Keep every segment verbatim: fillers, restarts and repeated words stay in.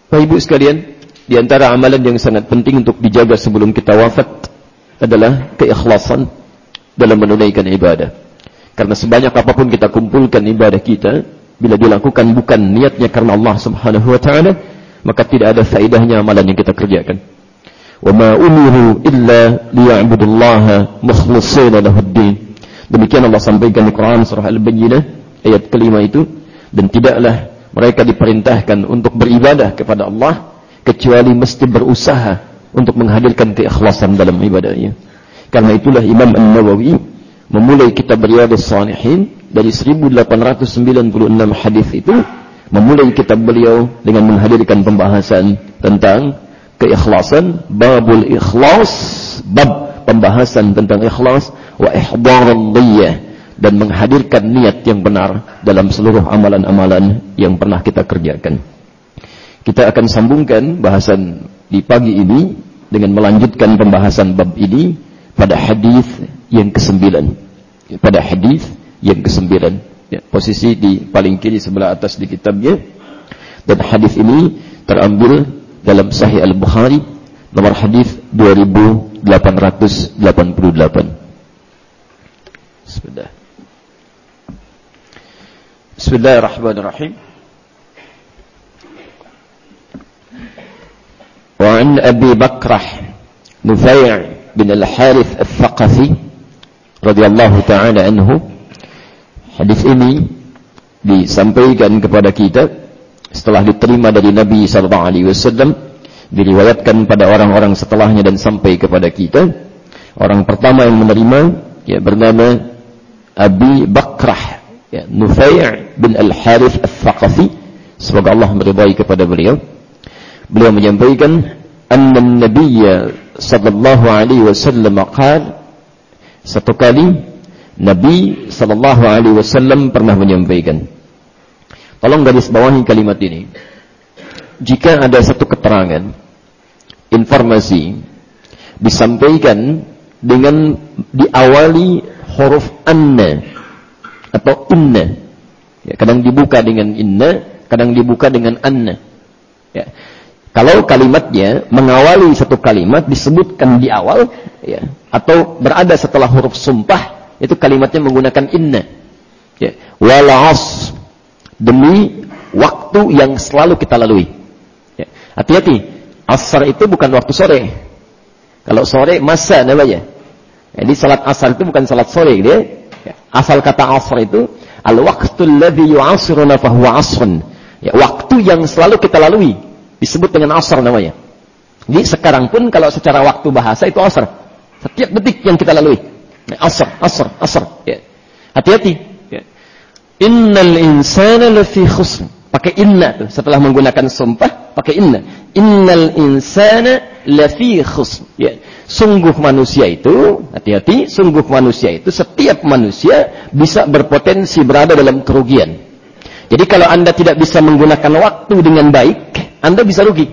Bapak Ibu sekalian, di antara amalan yang sangat penting untuk dijaga sebelum kita wafat adalah keikhlasan dalam menunaikan ibadah. Karena sebanyak apapun kita kumpulkan ibadah kita, bila dilakukan bukan niatnya karena Allah Subhanahu wa taala, maka tidak ada faedahnya amalan yang kita kerjakan. Wa ma umiru illa liya'budullaha mukhlishina lahuddin. Demikian Allah sampaikan di Quran surah Al-Bayyinah ayat kelima itu, dan tidaklah mereka diperintahkan untuk beribadah kepada Allah kecuali mesti berusaha untuk menghadirkan keikhlasan dalam ibadahnya. Karena itulah Imam An-Nawawi memulai kitab Riyadhus Shalihin dari seribu delapan ratus sembilan puluh enam hadis itu, memulai kitab beliau dengan menghadirkan pembahasan tentang keikhlasan, babul ikhlas, bab pembahasan tentang ikhlas, wa ihdarul niyyah, dan menghadirkan niat yang benar dalam seluruh amalan-amalan yang pernah kita kerjakan. Kita akan sambungkan bahasan di pagi ini dengan melanjutkan pembahasan bab ini pada hadis yang kesembilan. Pada hadis yang kesembilan. Ya, posisi di paling kiri sebelah atas di kitabnya. Dan hadis ini terambil dalam Sahih Al-Bukhari nomor hadis dua ribu delapan ratus delapan puluh delapan. Bismillah. Bismillahirrahmanirrahim. Wa an Abi Bakrah Nufai' bin Al-Harith Al-Thaqafi radhiyallahu ta'ala anhu. Hadis ini disampaikan kepada kita setelah diterima dari Nabi sallallahu alaihi wasallam, diriwayatkan pada orang-orang setelahnya dan sampai kepada kita. Orang pertama yang menerima ya bernama Abi Bakrah ya, Nufai' bin Al-Harith Al-Thaqafi, semoga Allah meridai kepada beliau. Beliau menyampaikan anna Nabiyya sallallahu alaihi wasallam qala, satu kali Nabi sallallahu alaihi wasallam pernah menyampaikan. Tolong garis bawahi kalimat ini. Jika ada satu keterangan, informasi disampaikan dengan diawali huruf anna atau inna, ya, kadang dibuka dengan inna, kadang dibuka dengan anna. Ya. Kalau kalimatnya mengawali satu kalimat disebutkan di awal, ya, atau berada setelah huruf sumpah, itu kalimatnya menggunakan inna. Ya. Wal 'ashr, demi waktu yang selalu kita lalui. Ya. Hati-hati, asar itu bukan waktu sore. Kalau sore masa namanya. Jadi salat asar itu bukan salat sore, dia. Ya. Asal kata asar itu al-waqtul ladzi yu'asiruna fa huwa 'asrun. Ya, waktu yang selalu kita lalui disebut dengan asar namanya. Jadi sekarang pun kalau secara waktu bahasa itu asar. Setiap detik yang kita lalui. Asar, asar, asar. Ya. Hati-hati. Ya. Innal insana lafi khusr. Pakai inna tuh. Setelah menggunakan sumpah, pakai inna. Innal insana lafi khusr. Ya. Sungguh manusia itu, hati-hati, sungguh manusia itu, setiap manusia bisa berpotensi berada dalam kerugian. Jadi kalau Anda tidak bisa menggunakan waktu dengan baik, Anda bisa rugi.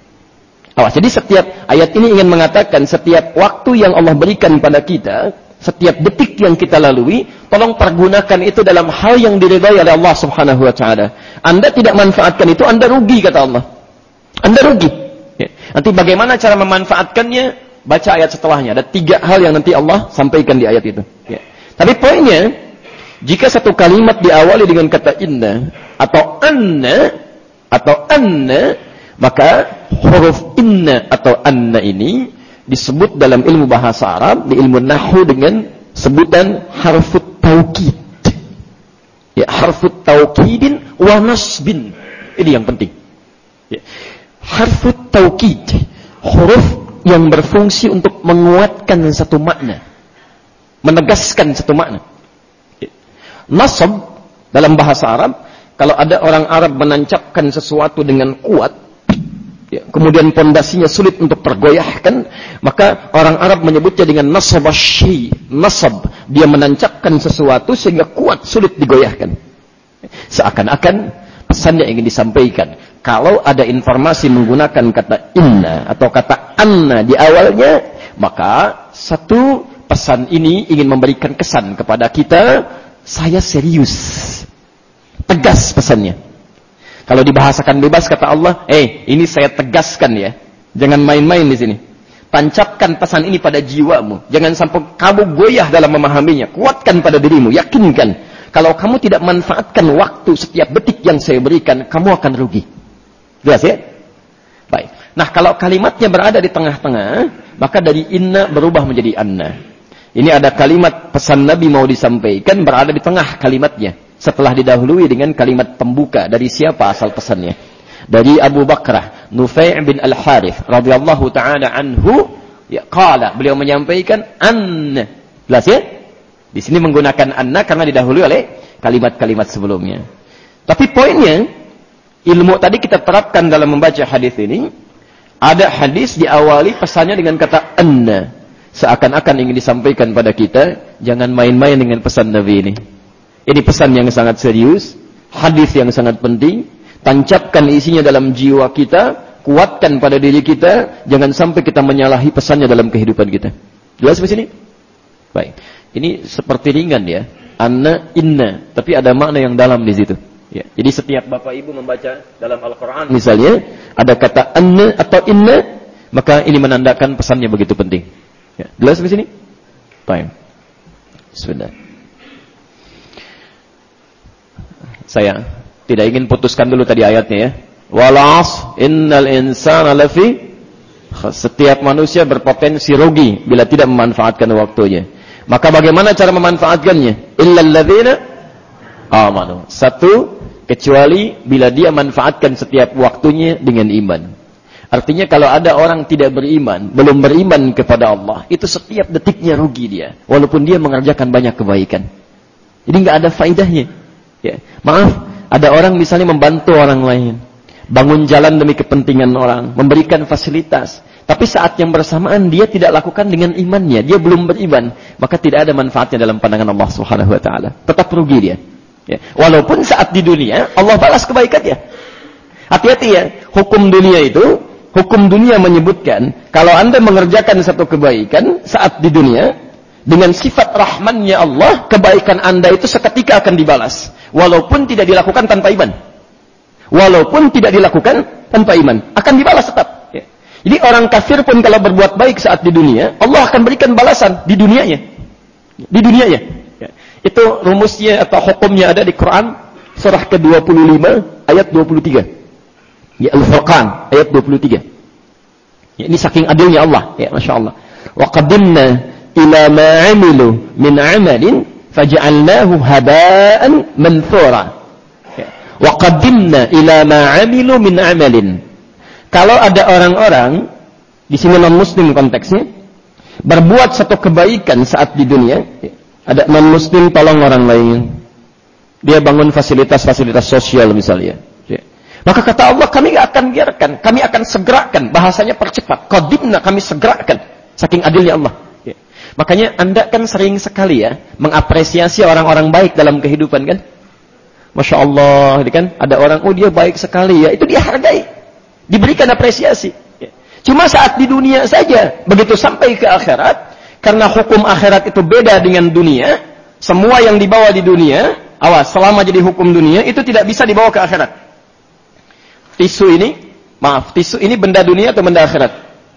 Awas, jadi setiap ayat ini ingin mengatakan setiap waktu yang Allah berikan pada kita, setiap detik yang kita lalui, tolong pergunakan itu dalam hal yang diridhai oleh Allah Subhanahu wa taala. Anda tidak manfaatkan itu, Anda rugi kata Allah. Anda rugi. Ya. Nanti bagaimana cara memanfaatkannya? Baca ayat setelahnya. Ada tiga hal yang nanti Allah sampaikan di ayat itu. Ya. Tapi poinnya, jika satu kalimat diawali dengan kata inna atau anna atau anna, maka huruf inna atau anna ini disebut dalam ilmu bahasa Arab, di ilmu nahwu dengan sebutan harfut taukid. Ya, harfut taukidin wa nasbin. Ini yang penting. Ya. Harfut taukid, huruf yang berfungsi untuk menguatkan satu makna, menegaskan satu makna. Ya. Nasab dalam bahasa Arab, kalau ada orang Arab menancapkan sesuatu dengan kuat, ya, kemudian pondasinya sulit untuk tergoyahkan, maka orang Arab menyebutnya dengan nasab asy. Nasab, dia menancapkan sesuatu sehingga kuat, sulit digoyahkan. Seakan-akan pesan yang ingin disampaikan, kalau ada informasi menggunakan kata inna atau kata anna di awalnya, maka satu pesan ini ingin memberikan kesan kepada kita, saya serius. Tegas pesannya. Kalau dibahasakan bebas kata Allah, eh ini saya tegaskan ya. Jangan main-main di sini. Tancapkan pesan ini pada jiwamu. Jangan sampai kamu goyah dalam memahaminya. Kuatkan pada dirimu, yakinkan. Kalau kamu tidak manfaatkan waktu setiap detik yang saya berikan, kamu akan rugi. Jelas ya? Baik. Nah, kalau kalimatnya berada di tengah-tengah, maka dari inna berubah menjadi anna. Ini ada kalimat pesan Nabi mau disampaikan berada di tengah kalimatnya. Setelah didahului dengan kalimat pembuka. Dari siapa asal pesannya? Dari Abu Bakrah Nufai' bin Al-Harith radhiyallahu ta'ala anhu, ya, qala, beliau menyampaikan anna. Jelas ya? Di sini menggunakan anna karena didahului oleh kalimat-kalimat sebelumnya. Tapi poinnya, ilmu tadi kita terapkan dalam membaca hadis ini. Ada hadis diawali pesannya dengan kata anna. Seakan-akan ingin disampaikan pada kita, jangan main-main dengan pesan Nabi ini. Ini pesan yang sangat serius, hadis yang sangat penting. Tancapkan isinya dalam jiwa kita, kuatkan pada diri kita, jangan sampai kita menyalahi pesannya dalam kehidupan kita. Jelas di sini? Baik. Ini seperti ringan ya, anna, inna, tapi ada makna yang dalam di situ. Ya. Jadi setiap bapak ibu membaca dalam Al-Quran, misalnya ada kata anna atau inna, maka ini menandakan pesannya begitu penting. Ya. Jelas di sini? Baik. Bismillah. Saya tidak ingin putuskan dulu tadi ayatnya ya. Wal 'ashr innal insana lafi, setiap manusia berpotensi rugi bila tidak memanfaatkan waktunya. Maka bagaimana cara memanfaatkannya? Illal ladzina amanu. Satu, kecuali bila dia manfaatkan setiap waktunya dengan iman. Artinya kalau ada orang tidak beriman, belum beriman kepada Allah, itu setiap detiknya rugi dia, walaupun dia mengerjakan banyak kebaikan. Jadi nggak ada faedahnya. Ya. Maaf, ada orang misalnya membantu orang lain, bangun jalan demi kepentingan orang, memberikan fasilitas, tapi saat yang bersamaan dia tidak lakukan dengan imannya, dia belum beriman, maka tidak ada manfaatnya dalam pandangan Allah Subhanahu wa taala. Tetap rugi dia. Ya. Walaupun saat di dunia Allah balas kebaikannya. Hati-hati ya, hukum dunia itu, hukum dunia menyebutkan kalau Anda mengerjakan satu kebaikan saat di dunia dengan sifat rahmannya Allah, kebaikan Anda itu seketika akan dibalas. Walaupun tidak dilakukan tanpa iman. Walaupun tidak dilakukan tanpa iman. Akan dibalas tetap. Ya. Jadi orang kafir pun kalau berbuat baik saat di dunia, Allah akan berikan balasan di dunianya. Di dunianya. Ya. Itu rumusnya atau hukumnya ada di Quran. Surah ke dua puluh lima ayat dua puluh tiga. Ya, Al-Furqan ayat dua puluh tiga. Ya, ini saking adilnya Allah. Ya, Masya Allah. Wa qadimna ila ma'amilu min amalin faja'alnahu haba'an manthura. Wa qaddimna ila ma'amilu min amalin. Kalau ada orang-orang di sini non muslim konteksnya berbuat satu kebaikan saat di dunia, ada non muslim tolong orang lain, dia bangun fasilitas-fasilitas sosial misalnya, maka kata Allah, kami akan biarkan, kami akan segerakan, bahasanya percepat, qaddimna, kami segerakan, saking adilnya Allah. Makanya Anda kan sering sekali ya mengapresiasi orang-orang baik dalam kehidupan kan? Masya Allah, kan? Ada orang, oh dia baik sekali ya, itu dia hargai, diberikan apresiasi. Cuma saat di dunia saja, begitu sampai ke akhirat, karena hukum akhirat itu beda dengan dunia, semua yang dibawa di dunia, awas, selama jadi hukum dunia, itu tidak bisa dibawa ke akhirat. Tisu ini, maaf, tisu ini benda dunia atau benda akhirat?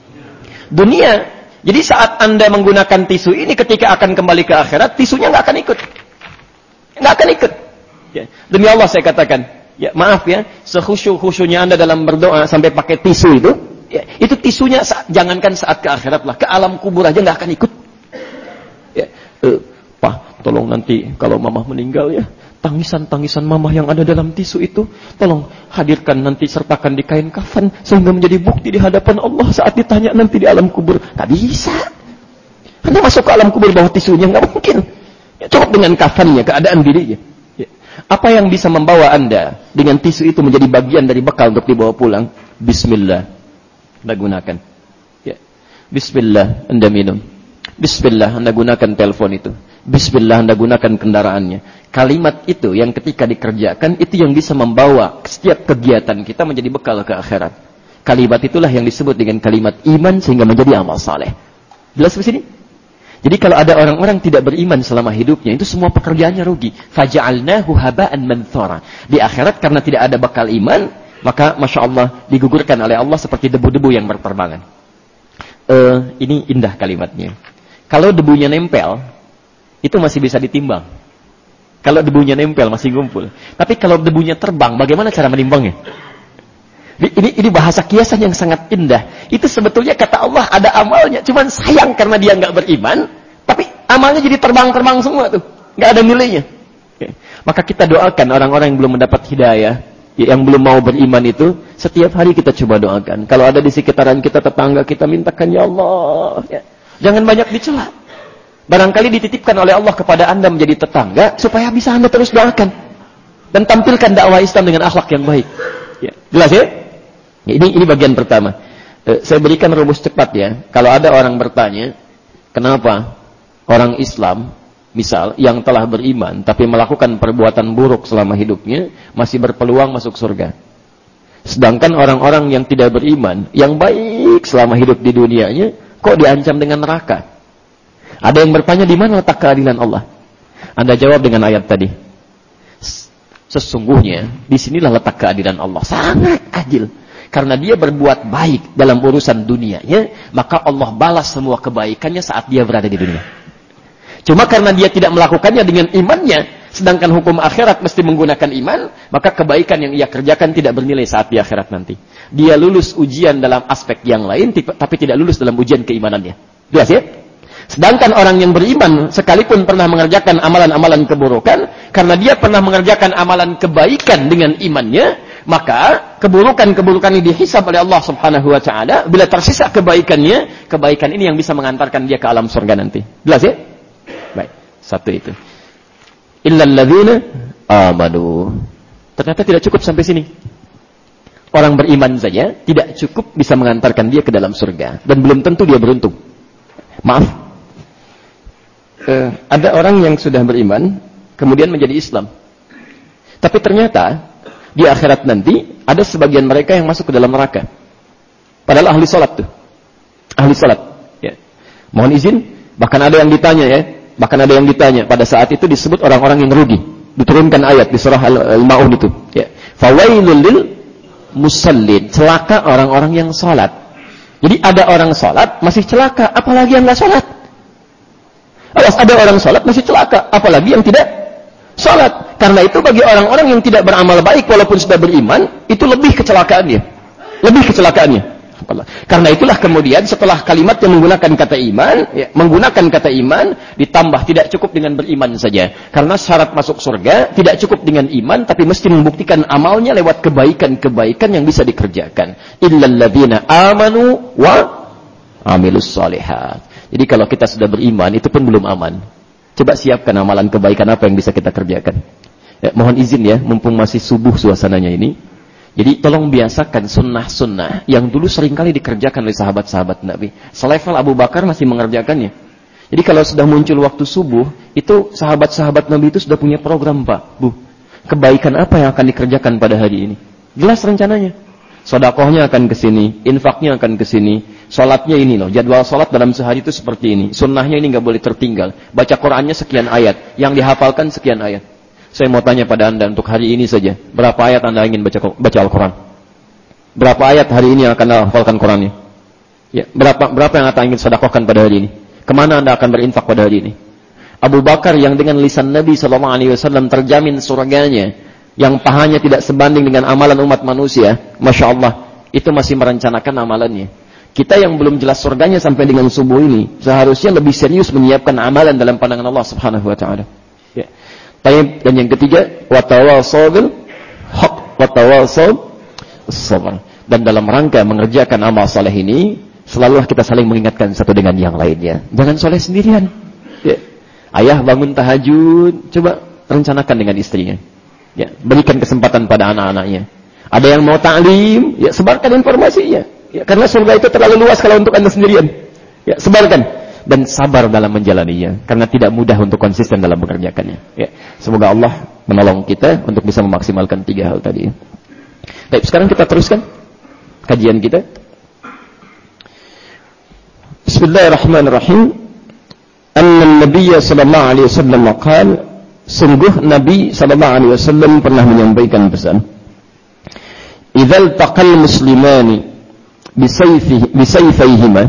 Dunia. Jadi saat Anda menggunakan tisu ini ketika akan kembali ke akhirat, tisunya nggak akan ikut. Nggak akan ikut. Ya. Demi Allah saya katakan, ya maaf ya, sekhusyuk-khusyuknya Anda dalam berdoa sampai pakai tisu itu, ya, itu tisunya saat, jangankan saat ke akhirat lah, ke alam kubur aja nggak akan ikut. Ya. Eh, Pak, tolong nanti kalau mamah meninggal ya, tangisan-tangisan mamah yang ada dalam tisu itu, tolong hadirkan nanti, sertakan di kain kafan sehingga menjadi bukti di hadapan Allah saat ditanya nanti di alam kubur. Tak bisa. Anda masuk ke alam kubur bawa tisunya, nggak mungkin. Ya, cukup dengan kafannya, keadaan dirinya. Ya. Apa yang bisa membawa Anda dengan tisu itu menjadi bagian dari bekal untuk dibawa pulang? Bismillah. Anda gunakan. Ya. Bismillah, Anda minum. Bismillah, Anda gunakan telepon itu. Bismillah, Anda gunakan kendaraannya. Kalimat itu yang ketika dikerjakan, itu yang bisa membawa setiap kegiatan kita menjadi bekal ke akhirat. Kalimat itulah yang disebut dengan kalimat iman sehingga menjadi amal saleh. Jelas di sini? Jadi kalau ada orang-orang tidak beriman selama hidupnya, itu semua pekerjaannya rugi. Faja'alnahu haba'an manthura. Di akhirat karena tidak ada bakal iman, maka Masya Allah digugurkan oleh Allah seperti debu-debu yang berterbangan. Uh, ini indah kalimatnya. Kalau debunya nempel, itu masih bisa ditimbang. Kalau debunya nempel masih ngumpul. Tapi kalau debunya terbang, bagaimana cara menimbangnya? Ini, ini bahasa kiasan yang sangat indah. Itu sebetulnya kata Allah ada amalnya. Cuman sayang karena dia nggak beriman. Tapi amalnya jadi terbang-terbang semua tuh. Nggak ada nilainya. Oke. Maka kita doakan orang-orang yang belum mendapat hidayah. Yang belum mau beriman itu. Setiap hari kita coba doakan. Kalau ada di sekitaran kita, tetangga kita, mintakan ya Allah. Ya. Jangan banyak dicela. Barangkali dititipkan oleh Allah kepada anda menjadi tetangga. Supaya bisa anda terus doakan. Dan tampilkan dakwah Islam dengan akhlak yang baik. Ya. Jelas ya? Ini ini bagian pertama. E, saya berikan rumus cepat ya. Kalau ada orang bertanya, kenapa orang Islam, misal, yang telah beriman, tapi melakukan perbuatan buruk selama hidupnya, masih berpeluang masuk surga. Sedangkan orang-orang yang tidak beriman, yang baik selama hidup di dunianya, kok diancam dengan neraka? Ada yang bertanya, di mana letak keadilan Allah? Anda jawab dengan ayat tadi. Sesungguhnya, disinilah letak keadilan Allah. Sangat adil. Karena dia berbuat baik dalam urusan dunianya, maka Allah balas semua kebaikannya saat dia berada di dunia. Cuma karena dia tidak melakukannya dengan imannya, sedangkan hukum akhirat mesti menggunakan iman, maka kebaikan yang ia kerjakan tidak bernilai saat di akhirat nanti. Dia lulus ujian dalam aspek yang lain, tapi tidak lulus dalam ujian keimanannya. Jelas ya? Sedangkan orang yang beriman, sekalipun pernah mengerjakan amalan-amalan keburukan, karena dia pernah mengerjakan amalan kebaikan dengan imannya, maka keburukan-keburukan ini dihisab oleh Allah Subhanahu wa taala. Bila tersisa kebaikannya, kebaikan ini yang bisa mengantarkan dia ke alam surga nanti. Jelas ya? Baik, satu itu. Illal ladzina amanu. Ternyata tidak cukup sampai sini. Orang beriman saja tidak cukup bisa mengantarkan dia ke dalam surga, dan belum tentu dia beruntung. Maaf. Uh, ada orang yang sudah beriman kemudian menjadi Islam. Tapi ternyata di akhirat nanti ada sebagian mereka yang masuk ke dalam neraka. Padahal ahli salat tuh. Ahli salat, ya. Mohon izin, bahkan ada yang ditanya ya, bahkan ada yang ditanya pada saat itu disebut orang-orang yang rugi. Diturunkan ayat di surah Al-Maun itu, ya. Fawailul lil musallin, celaka orang-orang yang salat. Jadi ada orang salat masih celaka, apalagi yang enggak salat. Alas ada orang salat masih celaka, apalagi yang tidak salat. Karena itu bagi orang-orang yang tidak beramal baik walaupun sudah beriman, itu lebih kecelakaannya. Lebih kecelakaannya. Karena itulah kemudian setelah kalimat yang menggunakan kata iman, ya, menggunakan kata iman, ditambah tidak cukup dengan beriman saja. Karena syarat masuk surga tidak cukup dengan iman, tapi mesti membuktikan amalnya lewat kebaikan-kebaikan yang bisa dikerjakan. Illal ladzina amanu wa amilus shalihat. Jadi kalau kita sudah beriman, itu pun belum aman. Coba siapkan amalan kebaikan apa yang bisa kita kerjakan. Ya, mohon izin ya, mumpung masih subuh suasananya ini. Jadi tolong biasakan sunnah-sunnah yang dulu seringkali dikerjakan oleh sahabat-sahabat Nabi. Selevel Abu Bakar masih mengerjakannya. Jadi kalau sudah muncul waktu subuh, itu sahabat-sahabat Nabi itu sudah punya program, Pak. Bu, kebaikan apa yang akan dikerjakan pada hari ini? Jelas rencananya. Sedekahnya akan ke sini, infaknya akan ke sini, salatnya ini loh. Jadwal salat dalam sehari itu seperti ini. Sunnahnya ini enggak boleh tertinggal. Baca Qur'annya sekian ayat, yang dihafalkan sekian ayat. Saya mau tanya pada Anda untuk hari ini saja, berapa ayat Anda ingin baca baca Al-Qur'an? Berapa ayat hari ini yang akan Anda hafalkan Qur'annya? Ya, berapa berapa yang Anda ingin sedekahkan pada hari ini? Kemana Anda akan berinfak pada hari ini? Abu Bakar yang dengan lisan Nabi sallallahu alaihi wasallam terjamin surganya, yang pahanya tidak sebanding dengan amalan umat manusia, Masya Allah, itu masih merencanakan amalannya. Kita yang belum jelas surganya sampai dengan subuh ini, seharusnya lebih serius menyiapkan amalan dalam pandangan Allah Subhanahu wa taala. Ya. Dan yang ketiga, watawassaw bil haq, watawassaw sabr. Dan dalam rangka mengerjakan amal saleh ini, selalu kita saling mengingatkan satu dengan yang lainnya. Jangan soleh sendirian. Ya. Ayah bangun tahajud, coba rencanakan dengan istrinya. Ya, berikan kesempatan pada anak-anaknya. Ada yang mau ta'lim, ya sebarkan informasinya. Ya, karena surga itu terlalu luas kalau untuk Anda sendirian. Ya, sebarkan dan sabar dalam menjalaninya, karena tidak mudah untuk konsisten dalam mengerjakannya. Ya, semoga Allah menolong kita untuk bisa memaksimalkan tiga hal tadi. Baik, sekarang kita teruskan kajian kita. Bismillahirrahmanirrahim. anna Nabi sallallahu alaihi wasallam qala, sungguh Nabi sallallahu alaihi wasallam pernah menyampaikan pesan, idzal taqal muslimani bisayfihi bisayfayhima,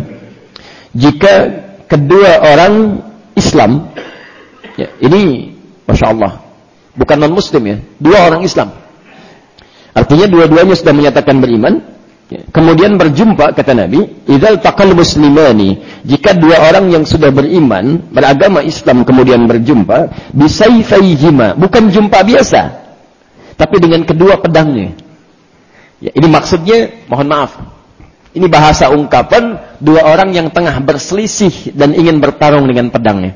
jika kedua orang Islam, ya, ini Masya Allah, bukan non-muslim ya, dua orang Islam, artinya dua-duanya sudah menyatakan beriman, ya, kemudian berjumpa, kata Nabi, idzal taqal muslimani, jika dua orang yang sudah beriman, beragama Islam kemudian berjumpa, bisayfayhima, bukan jumpa biasa, tapi dengan kedua pedangnya. Ya, ini maksudnya, mohon maaf, ini bahasa ungkapan dua orang yang tengah berselisih dan ingin bertarung dengan pedangnya.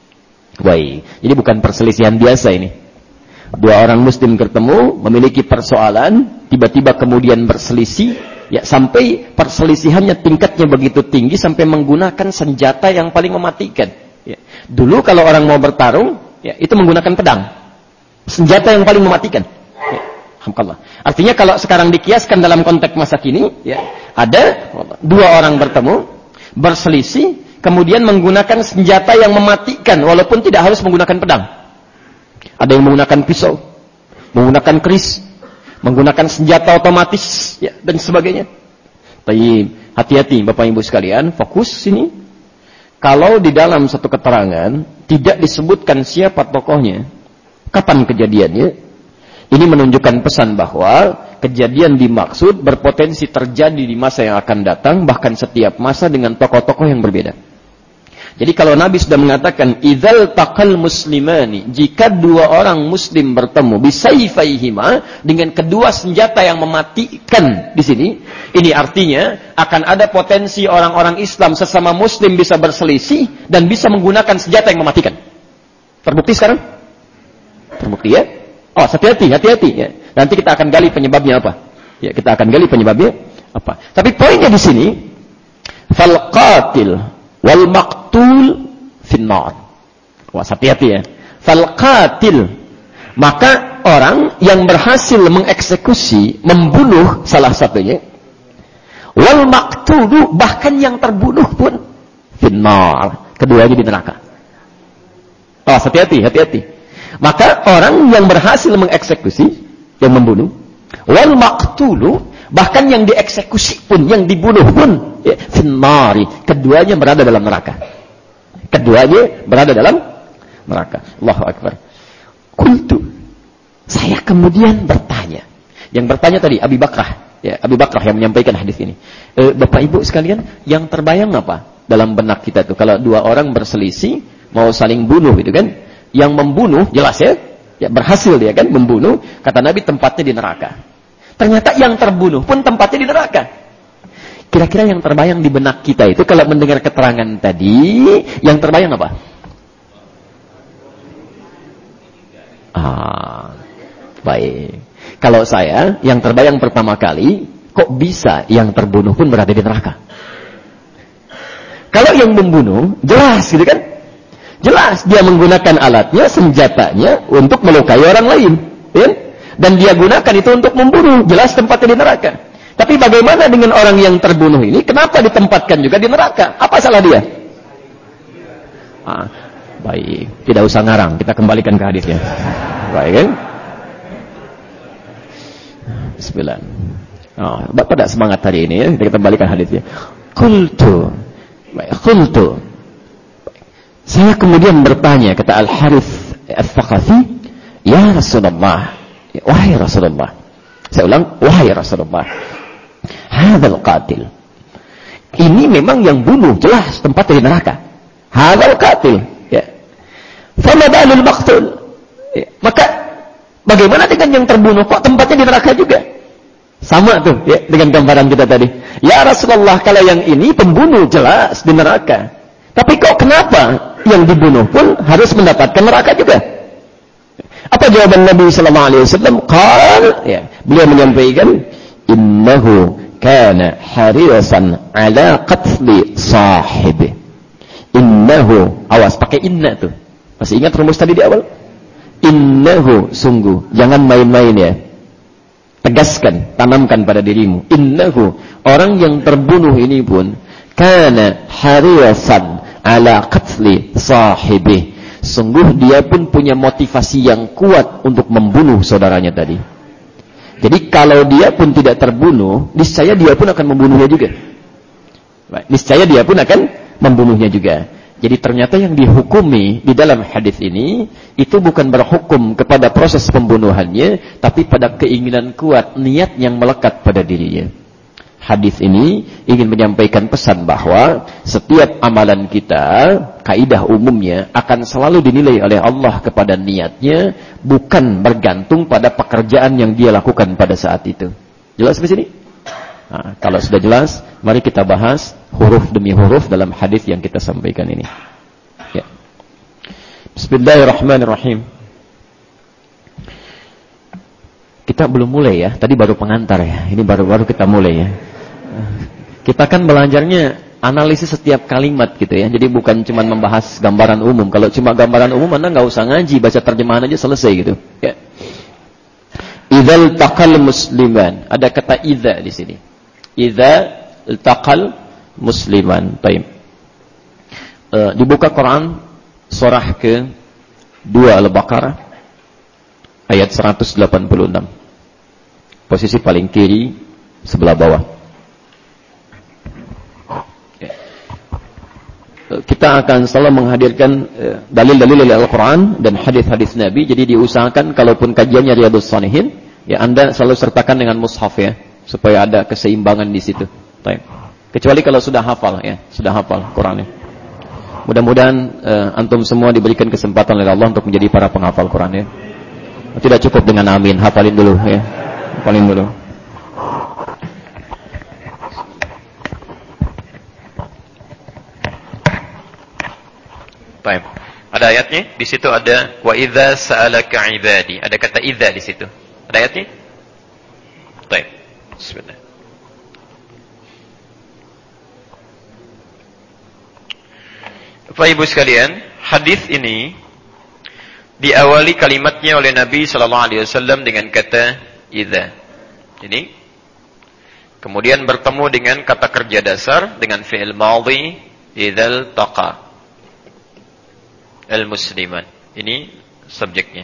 Wai, jadi bukan perselisihan biasa ini. Dua orang muslim bertemu, memiliki persoalan, tiba-tiba kemudian berselisih, ya, sampai perselisihannya tingkatnya begitu tinggi sampai menggunakan senjata yang paling mematikan. Ya. Dulu kalau orang mau bertarung, ya, itu menggunakan pedang, senjata yang paling mematikan. Ya. Alhamdulillah. Artinya kalau sekarang dikiaskan dalam konteks masa kini, ya, ada dua orang bertemu, berselisih, kemudian menggunakan senjata yang mematikan, walaupun tidak harus menggunakan pedang. Ada yang menggunakan pisau, menggunakan keris, menggunakan senjata otomatis, ya, dan sebagainya. Tapi hati-hati Bapak Ibu sekalian, fokus sini. Kalau di dalam satu keterangan tidak disebutkan siapa tokohnya, kapan kejadiannya, ini menunjukkan pesan bahwa kejadian dimaksud berpotensi terjadi di masa yang akan datang, bahkan setiap masa dengan tokoh-tokoh yang berbeda. Jadi kalau Nabi sudah mengatakan idzal taqal muslimani, jika dua orang muslim bertemu bisayfayhima, dengan kedua senjata yang mematikan di sini, ini artinya akan ada potensi orang-orang Islam sesama muslim bisa berselisih dan bisa menggunakan senjata yang mematikan. Terbukti sekarang? Terbukti ya? Oh, hati-hati, hati-hati ya. Nanti kita akan gali penyebabnya apa? Ya, kita akan gali penyebabnya apa. Tapi poinnya di sini, fal qatil wal maqtul finnar. Wah, hati-hati ya. Fal qatil, maka orang yang berhasil mengeksekusi, membunuh salah satunya, wal maqtul, bahkan yang terbunuh pun finnar, keduanya di neraka. Oh, hati-hati, hati-hati. Maka orang yang berhasil mengeksekusi, yang membunuh, wal maqtulu, bahkan yang dieksekusi pun, yang dibunuh pun, ya, finnari, keduanya berada dalam neraka. Keduanya berada dalam neraka. Allahu Akbar. Qultu, saya kemudian bertanya. Yang bertanya tadi Abi Bakrah, ya, Abi Bakrah yang menyampaikan hadis ini. E, Bapak Ibu sekalian, yang terbayang apa dalam benak kita tuh kalau dua orang berselisih mau saling bunuh gitu kan? Yang membunuh jelas ya, ya berhasil dia kan membunuh, kata Nabi tempatnya di neraka. Ternyata yang terbunuh pun tempatnya di neraka. Kira-kira yang terbayang di benak kita itu kalau mendengar keterangan tadi, yang terbayang apa? Ah, baik. Kalau saya, yang terbayang pertama kali, kok bisa yang terbunuh pun berada di neraka? Kalau yang membunuh, jelas gitu kan? Jelas dia menggunakan alatnya, senjatanya untuk melukai orang lain, ya? Dan dia gunakan itu untuk membunuh, jelas tempatnya di neraka. Tapi bagaimana dengan orang yang terbunuh ini? Kenapa ditempatkan juga di neraka? Apa salah dia? Ah, baik, tidak usah ngarang, kita kembalikan ke hadisnya. Baik kan? Bismillah. Oh, Bapak tidak semangat hari ini ya, kita kembalikan hadisnya. Qultu, baik, qultu. Saya kemudian bertanya, kata Al-Harith Al-Thaqafi, ya Rasulullah, wahai Rasulullah. Saya ulang, wahai Rasulullah, hadzal qatil, ini memang yang bunuh, jelas tempatnya di neraka. Hadzal qatil, ya. Fama balul maqtul, ya. Maka bagaimana dengan yang terbunuh, kok tempatnya di neraka juga? Sama tuh ya dengan gambaran kita tadi. Ya Rasulullah, kalau yang ini pembunuh jelas di neraka. Tapi kok kenapa yang dibunuh pun harus mendapatkan neraka juga? Apa jawaban Nabi sallallahu alaihi wasallam? Qal, ya, beliau menyampaikan, innahu kana harisan ala qatli sahibi. Innahu, awas pakai inna tuh. Masih ingat rumus tadi di awal? Innahu, sungguh, jangan main-main ya. Tegaskan, tanamkan pada dirimu. Innahu, orang yang terbunuh ini pun kana harisan ala qatli qatli sahibih. Sungguh dia pun punya motivasi yang kuat untuk membunuh saudaranya tadi. Jadi kalau dia pun tidak terbunuh, niscaya dia pun akan membunuhnya juga. Niscaya dia pun akan membunuhnya juga. Jadi ternyata yang dihukumi di dalam hadis ini itu bukan berhukum kepada proses pembunuhannya, tapi pada keinginan kuat, niat yang melekat pada dirinya. Hadis ini ingin menyampaikan pesan bahwa setiap amalan kita, kaidah umumnya akan selalu dinilai oleh Allah kepada niatnya, bukan bergantung pada pekerjaan yang dia lakukan pada saat itu. Jelas di sini? Nah, kalau sudah jelas, mari kita bahas huruf demi huruf dalam hadis yang kita sampaikan ini. Ya. Bismillahirrahmanirrahim. Kita belum mulai ya, tadi baru pengantar ya. Ini baru-baru kita mulai ya. Kita kan belajarnya analisis setiap kalimat gitu ya. Jadi bukan cuma membahas gambaran umum. Kalau cuma gambaran umum, Anda nggak usah ngaji, baca terjemahan aja selesai gitu. Ya. Idzal taqal musliman. Ada kata idza di sini. Idza iltaqal musliman. Baik. Uh, dibuka Quran surah ke dua Al-Baqarah ayat seratus delapan puluh enam. Posisi paling kiri sebelah bawah. Kita akan selalu menghadirkan dalil-dalil dari Al-Quran dan hadis-hadis Nabi. Jadi diusahakan kalaupun kajiannya Riyadhus Shalihin, ya Anda selalu sertakan dengan mushaf ya, supaya ada keseimbangan di situ. Baik. Kecuali kalau sudah hafal ya, sudah hafal Qurannya. Mudah-mudahan uh, antum semua diberikan kesempatan oleh Allah untuk menjadi para penghafal Quran ya. Tidak cukup dengan amin, hafalin dulu ya. Hafalin dulu. Baik. Ada ayatnya? Di situ ada wa idza sa'alaka 'ibadi. Ada kata idza di situ. Ada ayatnya? Baik. Bismillah. Bapak Ibu sekalian, hadis ini diawali kalimatnya oleh Nabi sallallahu alaihi wasallam dengan kata idza. Ini kemudian bertemu dengan kata kerja dasar dengan fi'il madhi idzal taqa al-musliman. Ini subjeknya.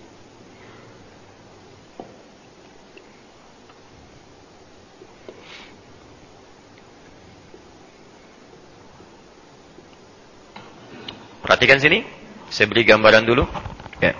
Perhatikan sini. Saya beri gambaran dulu. Ya.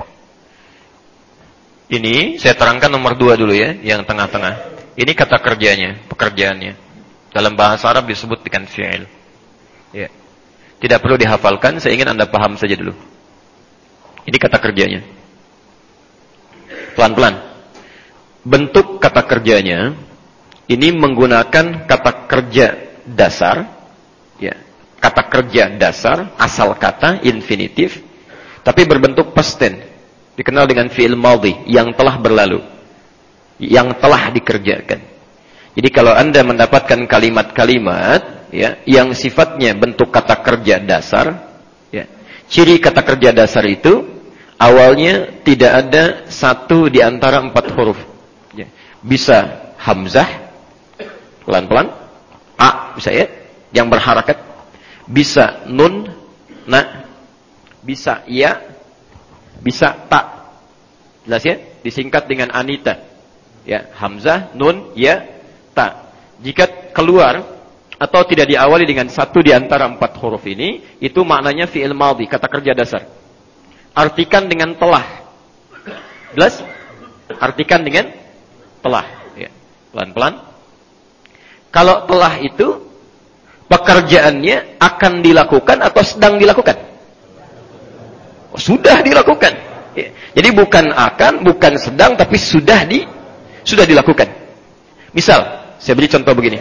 Ini saya terangkan nomor dua dulu ya, yang tengah-tengah. Ini kata kerjanya, pekerjaannya. Dalam bahasa Arab disebut dengan fi'il. Ya. Tidak perlu dihafalkan, saya ingin Anda paham saja dulu. Ini kata kerjanya. Pelan-pelan. Bentuk kata kerjanya ini menggunakan kata kerja dasar, ya. Kata kerja dasar, asal kata, infinitif, tapi berbentuk past tense, dikenal dengan fi'il madhi, yang telah berlalu, yang telah dikerjakan. Jadi kalau Anda mendapatkan kalimat-kalimat ya, yang sifatnya bentuk kata kerja dasar, ya, ciri kata kerja dasar itu awalnya tidak ada satu di antara empat huruf. Ya. Bisa hamzah, pelan-pelan, a, bisa ya, yang berharakat. Bisa nun, na, bisa ya, bisa ta. Jelas ya? Disingkat dengan Anita. Ya, hamzah, nun, ya, ta. Jika keluar atau tidak diawali dengan satu di antara empat huruf ini, itu maknanya fi'il madhi, kata kerja dasar. Artikan dengan telah. Jelas? Artikan dengan telah. Ya. Pelan-pelan. Kalau telah itu pekerjaannya akan dilakukan atau sedang dilakukan? Oh, sudah dilakukan. Ya. Jadi bukan akan, bukan sedang, tapi sudah di, sudah dilakukan. Misal, saya beri contoh begini.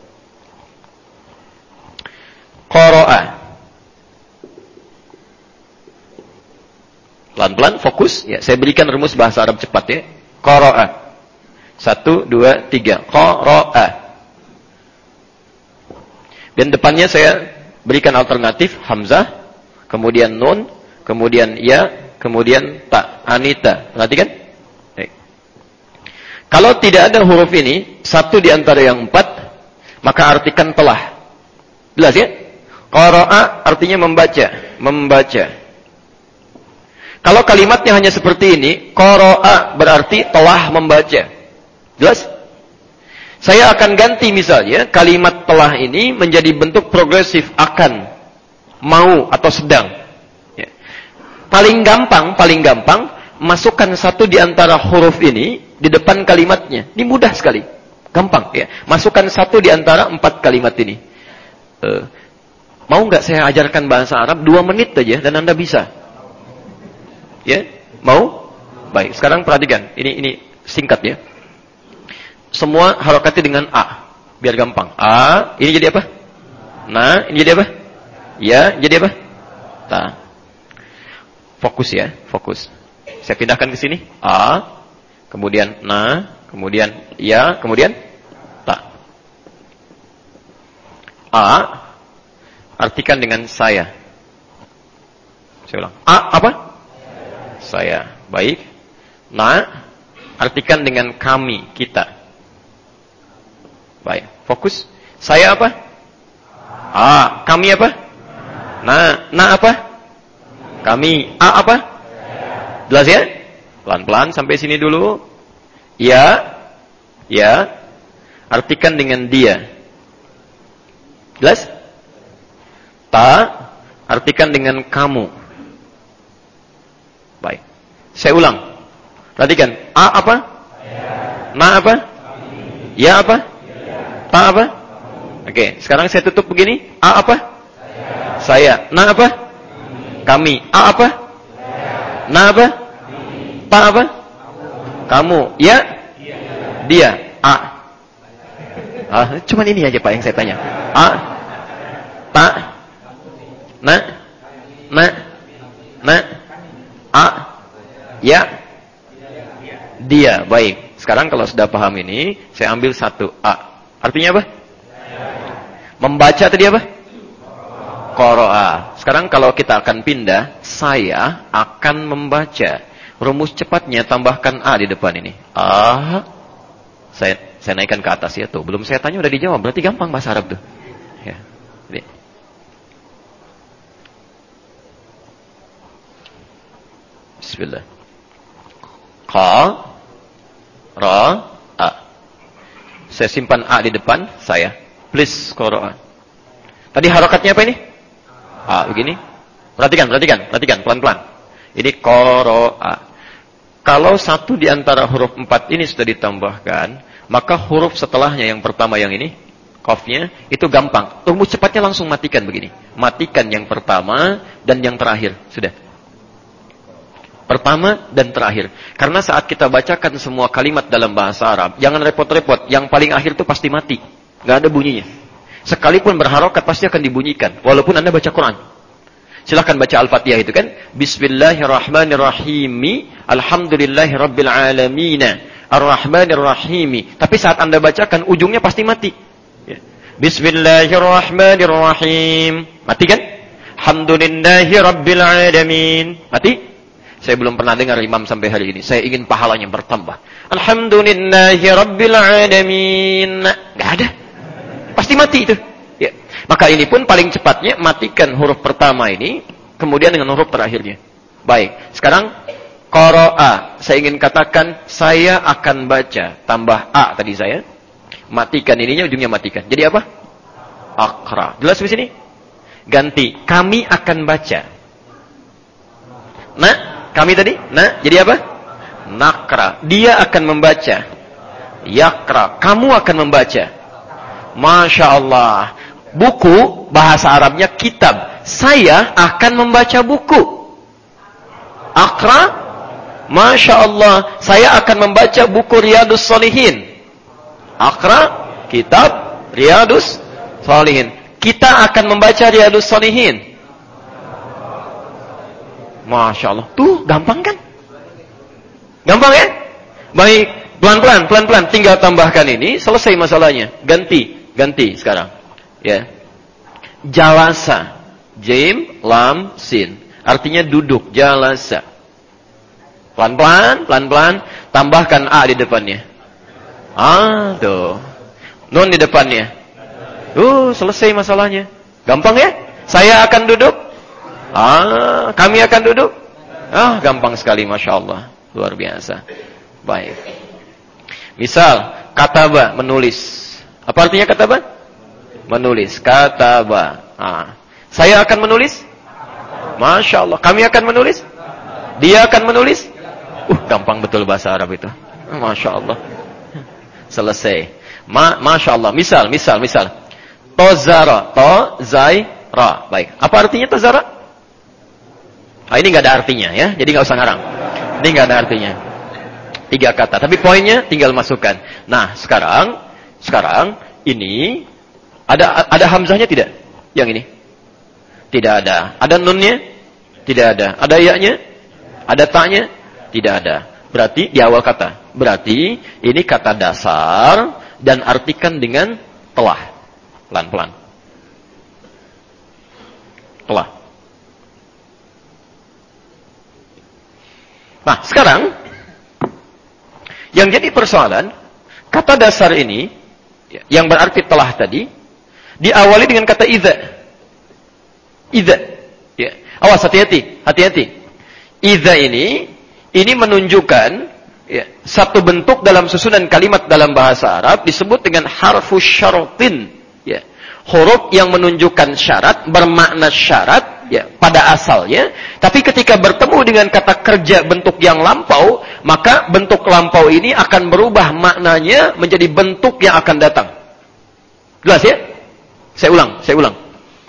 Qara'a. Pelan-pelan, fokus. Ya, saya berikan rumus bahasa Arab cepat ya. Qara'a. Satu, dua, tiga. Qara'a. Dan depannya saya berikan alternatif hamzah, kemudian nun, kemudian ya, kemudian ta. Anita. Perhatikan? Baik. Kalau tidak ada huruf ini, satu di antara yang empat, maka artikan telah. Jelas ya? Qara'a artinya membaca, membaca. Kalau kalimatnya hanya seperti ini, qara'a berarti telah membaca. Jelas? Saya akan ganti misalnya kalimat telah ini menjadi bentuk progresif, akan, mau atau sedang. Ya. Paling gampang, paling gampang masukkan satu di antara huruf ini di depan kalimatnya. Ini mudah sekali, gampang. Ya. Masukkan satu di antara empat kalimat ini. Uh, mau nggak saya ajarkan bahasa Arab dua menit aja dan Anda bisa? Ya, mau? Baik. Sekarang perhatikan, ini ini singkat ya. Semua harokatnya dengan A, biar gampang. A, ini jadi apa? Nah, ini jadi apa? Ya, jadi apa? Ta. Fokus ya, fokus. Saya pindahkan ke sini. A, kemudian na, kemudian ya, kemudian ta. A, artikan dengan saya. Saya ulang. A, apa? Saya. Baik. Na, artikan dengan kami, kita. Baik, fokus. Saya apa? A. Kami apa? Na. Na apa? Kami. A apa? Jelas ya? Pelan-pelan sampai sini dulu. Ya. Ya. Artikan dengan dia. Jelas? Ta. Artikan dengan kamu. Baik. Saya ulang. Perhatikan. A apa? Na apa? Ya apa? Ta apa? Oke, sekarang saya tutup begini. A apa? Saya. Saya. Na apa? Kami. A apa? Na apa? Ta apa? Kamu. Ya? Dia. A. Ah, cuman ini aja Pak yang saya tanya. A. Ta. Na. Na. Na. A. Ya. Dia. Baik. Sekarang kalau sudah paham ini, saya ambil satu A. Artinya apa? Membaca tadi apa? Qara'a. Sekarang kalau kita akan pindah, saya akan membaca. Rumus cepatnya tambahkan A di depan ini. A. Saya saya naikkan ke atas ya tuh. Belum saya tanya udah dijawab. Berarti gampang bahasa Arab tuh. Ya. Ini. Bismillah. Qa ra a. Saya simpan A di depan saya. Please qara'a. Tadi harokatnya apa ini? A begini. Perhatikan, perhatikan, perhatikan pelan-pelan. Ini qara'a. Kalau satu di antara huruf empat ini sudah ditambahkan, maka huruf setelahnya yang pertama yang ini, qafnya, itu gampang. Rumus cepatnya langsung matikan begini. Matikan yang pertama dan yang terakhir. Sudah. Pertama dan terakhir. Karena saat kita bacakan semua kalimat dalam bahasa Arab, jangan repot-repot. Yang paling akhir itu pasti mati. Nggak ada bunyinya. Sekalipun berharokat pasti akan dibunyikan. Walaupun Anda baca Quran. Silahkan baca Al-Fatihah itu kan. Bismillahirrahmanirrahim. Alhamdulillahirrabbilalamin. Ar-Rahmanirrahim. Tapi saat Anda bacakan, ujungnya pasti mati. Bismillahirrahmanirrahim. Mati kan? Alhamdulillahirrabbilalamin. Mati? Saya belum pernah dengar imam sampai hari ini. Saya ingin pahalanya bertambah. Alhamdulillahi rabbil alamin. Gak ada. Pasti mati itu. Ya. Maka ini pun paling cepatnya matikan huruf pertama ini. Kemudian dengan huruf terakhirnya. Baik. Sekarang. Qara'a. Saya ingin katakan. Saya akan baca. Tambah A tadi saya. Matikan ininya. Ujungnya matikan. Jadi apa? Aqra. Jelas di sini? Ganti. Kami akan baca. Nah. Kami tadi, nah, jadi apa? Nakra. Dia akan membaca. Yakra. Kamu akan membaca. Masya Allah. Buku, bahasa Arabnya kitab. Saya akan membaca buku. Akra. Masya Allah. Saya akan membaca buku Riyadus Shalihin. Akra. Kitab. Riyadus Shalihin. Kita akan membaca Riyadus Shalihin. Masya Allah. Tuh, gampang kan? Gampang ya? Baik. Pelan-pelan, pelan-pelan. Tinggal tambahkan ini. Selesai masalahnya. Ganti. Ganti sekarang. Ya. Jalasa. Jim, lam, sin. Artinya duduk. Jalasa. Pelan-pelan, pelan-pelan. Tambahkan A di depannya. Ah, tuh. Nun di depannya. Tuh, selesai masalahnya. Gampang ya? Saya akan duduk. Ah, kami akan duduk. Ah, gampang sekali, Masya Allah. Luar biasa. Baik. Misal, kataba, menulis. Apa artinya kataba? Menulis. Kataba. Ah. Saya akan menulis? Masya Allah. Kami akan menulis? Dia akan menulis? Uh, gampang betul bahasa Arab itu. Masya Allah. Selesai. Ma, Masya Allah. Misal, misal, misal. Tozara. To-zai-ra. Baik. Apa artinya tozara? Ah, ini nggak ada artinya ya. Jadi nggak usah ngarang. Ini nggak ada artinya. Tiga kata. Tapi poinnya tinggal masukkan. Nah, sekarang, sekarang ini ada ada hamzahnya tidak? Yang ini? Tidak ada. Ada nunnya? Tidak ada. Ada ya-nya? Ada ta-nya? Tidak ada. Berarti di awal kata. Berarti ini kata dasar dan artikan dengan telah. Pelan-pelan. Telah. Nah, sekarang yang jadi persoalan, kata dasar ini yang berarti telah tadi diawali dengan kata idza. Idza. Ya. Awas, hati-hati, hati-hati. Idza ini ini menunjukkan ya, satu bentuk dalam susunan kalimat dalam bahasa Arab disebut dengan harfu syaratin. Ya. Huruf yang menunjukkan syarat, bermakna syarat ya, pada asalnya, tapi ketika bertemu dengan kata kerja bentuk yang lampau, maka bentuk lampau ini akan berubah maknanya menjadi bentuk yang akan datang. Jelas ya? Saya ulang, saya ulang.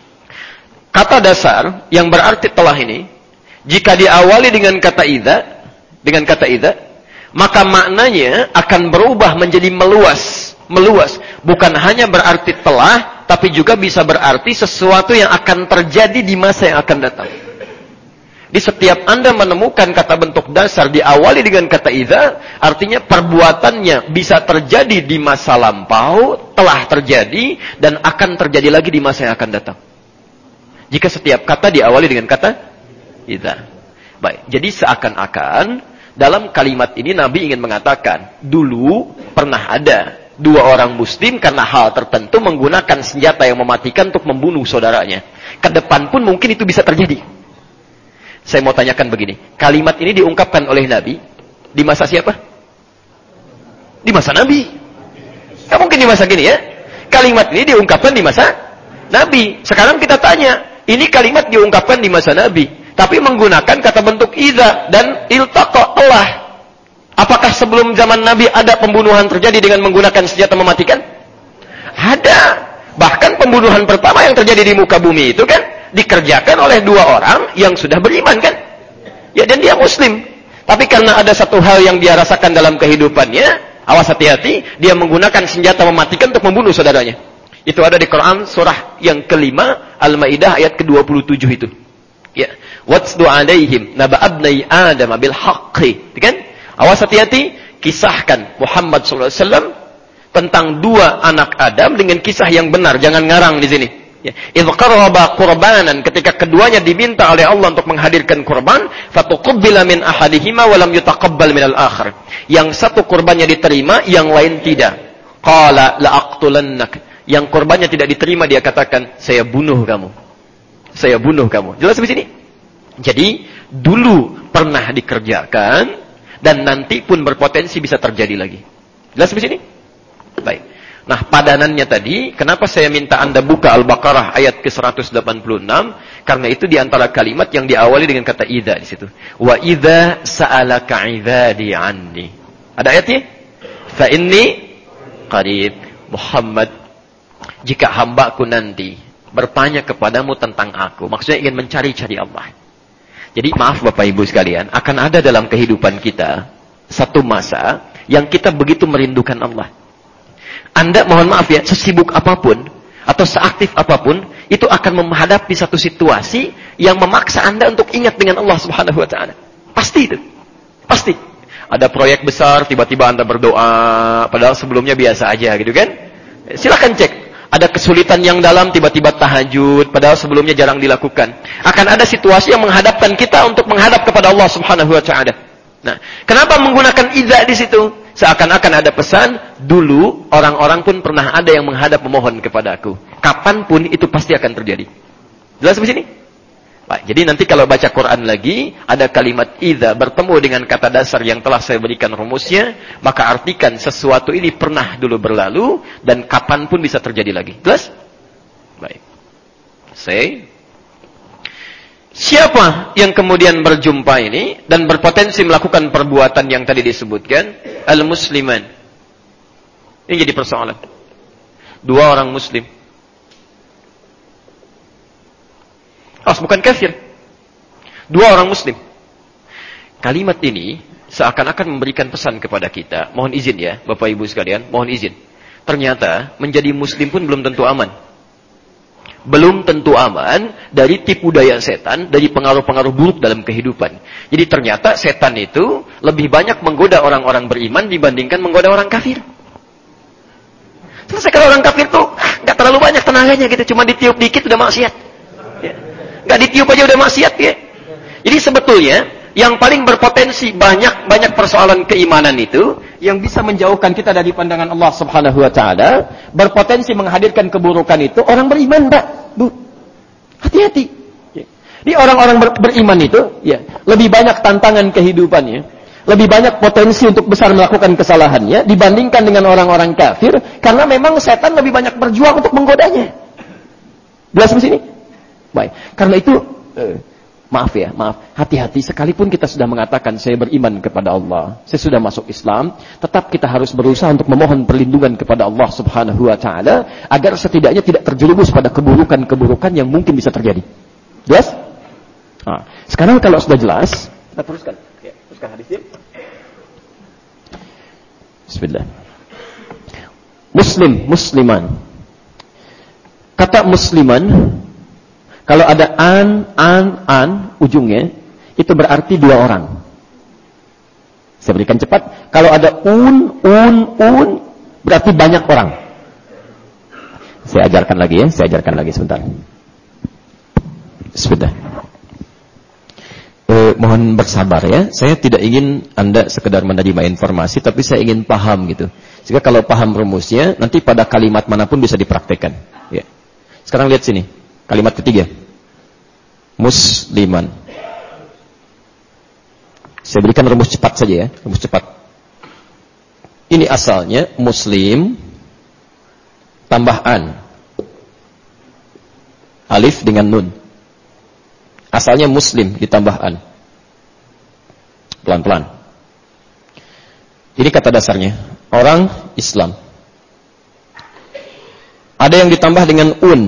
Kata dasar yang berarti telah ini, jika diawali dengan kata idza, dengan kata idza, maka maknanya akan berubah menjadi meluas, meluas. Bukan hanya berarti telah, tapi juga bisa berarti sesuatu yang akan terjadi di masa yang akan datang. Di setiap Anda menemukan kata bentuk dasar diawali dengan kata idza, artinya perbuatannya bisa terjadi di masa lampau, telah terjadi, dan akan terjadi lagi di masa yang akan datang. Jika setiap kata diawali dengan kata idza. Baik, jadi seakan-akan dalam kalimat ini Nabi ingin mengatakan, dulu pernah ada dua orang muslim karena hal tertentu menggunakan senjata yang mematikan untuk membunuh saudaranya. Kedepan pun mungkin itu bisa terjadi. Saya mau tanyakan begini, kalimat ini diungkapkan oleh Nabi di masa siapa? Di masa Nabi. Tidak mungkin di masa gini ya. Kalimat ini diungkapkan di masa Nabi. Sekarang kita tanya, ini kalimat diungkapkan di masa Nabi, tapi menggunakan kata bentuk idza dan iltaqa, telah. Apakah sebelum zaman Nabi ada pembunuhan terjadi dengan menggunakan senjata mematikan? Ada. Bahkan pembunuhan pertama yang terjadi di muka bumi itu kan dikerjakan oleh dua orang yang sudah beriman kan? Ya, dan dia muslim. Tapi karena ada satu hal yang dia rasakan dalam kehidupannya, awas hati-hati, dia menggunakan senjata mematikan untuk membunuh saudaranya. Itu ada di Quran surah yang kelima, Al-Maidah ayat ke dua puluh tujuh itu. Ya. Watsdu alaihim naba abnai Adam bil haqqi. Kan? Awas hati-hati, kisahkan Muhammad sallallahu alaihi wasallam tentang dua anak Adam dengan kisah yang benar, jangan ngarang di sini. Ya. Idz qarraba qurbanan, ketika keduanya diminta oleh Allah untuk menghadirkan kurban, fatuqabbala min ahadihima wa lam yutaqabbal min al-akhar. Yang satu kurbannya diterima, yang lain tidak. Qala la aqtulannak. Yang kurbannya tidak diterima, dia katakan, saya bunuh kamu. Saya bunuh kamu. Jelas di sini? Jadi, dulu pernah dikerjakan dan nanti pun berpotensi bisa terjadi lagi. Jelas di sini? Baik. Nah, padanannya tadi, kenapa saya minta Anda buka Al-Baqarah ayat ke seratus delapan puluh enam? Karena itu di antara kalimat yang diawali dengan kata idza di situ. Wa idza sa'alaka 'ibadi 'anni. Ada ayatnya? Fa inni qarib. Muhammad, jika hambaku nanti bertanya kepadamu tentang aku, maksudnya ingin mencari-cari Allah. Jadi maaf Bapak Ibu sekalian, akan ada dalam kehidupan kita satu masa yang kita begitu merindukan Allah. Anda mohon maaf ya, sesibuk apapun atau seaktif apapun, itu akan menghadapi satu situasi yang memaksa Anda untuk ingat dengan Allah Subhanahu wa taala. Pasti itu. Pasti. Ada proyek besar, tiba-tiba Anda berdoa, padahal sebelumnya biasa aja gitu kan? Silakan cek. Ada kesulitan yang dalam, tiba-tiba tahajud, padahal sebelumnya jarang dilakukan. Akan ada situasi yang menghadapkan kita untuk menghadap kepada Allah Subhanahu wa taala. Nah, kenapa menggunakan idza di situ? Seakan-akan ada pesan, dulu orang-orang pun pernah ada yang menghadap memohon kepada aku. Kapanpun itu pasti akan terjadi. Jelas di sini? Baik, jadi nanti kalau baca Quran lagi, ada kalimat idza bertemu dengan kata dasar yang telah saya berikan rumusnya, maka artikan sesuatu ini pernah dulu berlalu dan kapanpun bisa terjadi lagi. Jelas? Baik. Say. Siapa yang kemudian berjumpa ini dan berpotensi melakukan perbuatan yang tadi disebutkan? Al-musliman. Ini jadi persoalan. Dua orang muslim. Oh, bukan kafir. Dua orang muslim. Kalimat ini seakan-akan memberikan pesan kepada kita. Mohon izin ya, Bapak Ibu sekalian, mohon izin. Ternyata menjadi muslim pun belum tentu aman. Belum tentu aman dari tipu daya setan, dari pengaruh-pengaruh buruk dalam kehidupan. Jadi ternyata setan itu lebih banyak menggoda orang-orang beriman dibandingkan menggoda orang kafir. Selesai kalau orang kafir tuh nggak terlalu banyak tenaganya gitu, cuma ditiup dikit udah maksiat. Ya. Nggak ditiup aja udah maksiat ya. Jadi sebetulnya yang paling berpotensi banyak banyak persoalan keimanan itu yang bisa menjauhkan kita dari pandangan Allah Subhanahu wa taala, berpotensi menghadirkan keburukan itu orang beriman, Pak. Bu. Hati-hati. Ya. Di orang-orang ber beriman itu ya, lebih banyak tantangan kehidupannya, lebih banyak potensi untuk besar melakukan kesalahannya dibandingkan dengan orang-orang kafir karena memang setan lebih banyak berjuang untuk menggodanya. Jelas di sini? Baik. Karena itu eh, maaf ya, maaf. Hati-hati sekalipun kita sudah mengatakan saya beriman kepada Allah, saya sudah masuk Islam, tetap kita harus berusaha untuk memohon perlindungan kepada Allah Subhanahu wa taala agar setidaknya tidak terjerumus pada keburukan-keburukan yang mungkin bisa terjadi. Jelas? Nah, sekarang kalau sudah jelas, kita teruskan. Ya, teruskan hadisnya. Bismillah. Muslim, musliman. Kata musliman, kalau ada an, an, an, ujungnya, itu berarti dua orang. Saya berikan cepat. Kalau ada un, un, un, berarti banyak orang. Saya ajarkan lagi ya, saya ajarkan lagi sebentar. Sudah. Eh, mohon bersabar ya. Saya tidak ingin Anda sekedar menerima informasi, tapi saya ingin paham gitu. Sehingga kalau paham rumusnya, nanti pada kalimat manapun bisa dipraktekkan. Ya. Sekarang lihat sini. Kalimat ketiga. Musliman. Saya berikan rumus cepat saja ya. Rumus cepat. Ini asalnya muslim tambah an. Alif dengan nun. Asalnya muslim ditambah an. Pelan-pelan. Ini kata dasarnya. Orang Islam. Ada yang ditambah dengan un.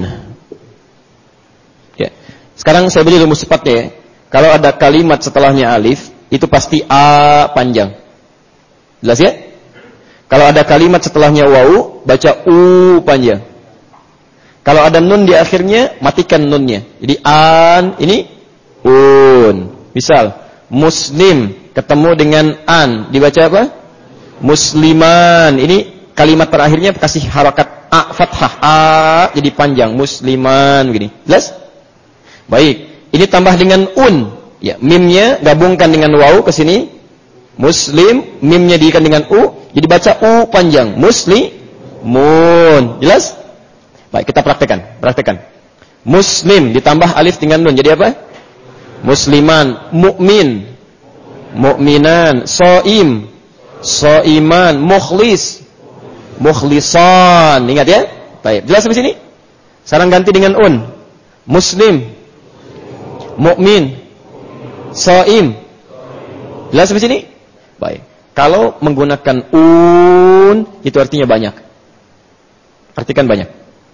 Sekarang saya beri rumus cepatnya ya. Kalau ada kalimat setelahnya alif, itu pasti a panjang. Jelas ya? Kalau ada kalimat setelahnya wawu, baca u panjang. Kalau ada nun di akhirnya, matikan nunnya. Jadi an, ini un. Misal, muslim ketemu dengan an, dibaca apa? Musliman. Ini kalimat terakhirnya kasih harakat a fathah, a jadi panjang, musliman begini. Jelas? Baik, ini tambah dengan un. Ya, mimnya gabungkan dengan wawu ke sini. Muslim, mimnya diikan dengan u, jadi baca u panjang. Muslimun. Jelas? Baik, kita praktekkan. Praktekkan. Muslim ditambah alif dengan nun. Jadi apa? Musliman, mukmin, mukminan, shaim, shaiman, mukhlis, mukhlisan. Ingat ya? Baik, jelas sampai sini? Sekarang ganti dengan un. Muslim, mukmin, shaim. Jelas sampai sini? Baik. Kalau menggunakan un, itu artinya banyak. Artikan banyak.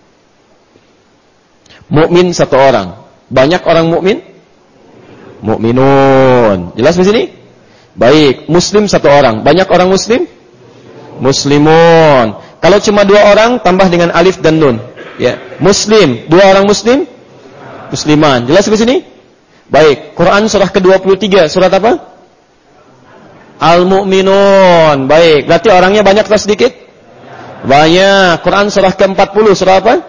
Mukmin satu orang. Banyak orang mukmin? Mukminun. Jelas sampai sini? Baik. Muslim satu orang. Banyak orang muslim? Muslimun. Kalau cuma dua orang, tambah dengan alif dan nun. Ya. Muslim. Dua orang muslim? Musliman. Jelas sampai sini? Baik, Quran surah ke dua puluh tiga, surat apa? Al-Mu'minun. Baik, berarti orangnya banyak atau sedikit? Banyak. Quran surah ke empat puluh, surah apa?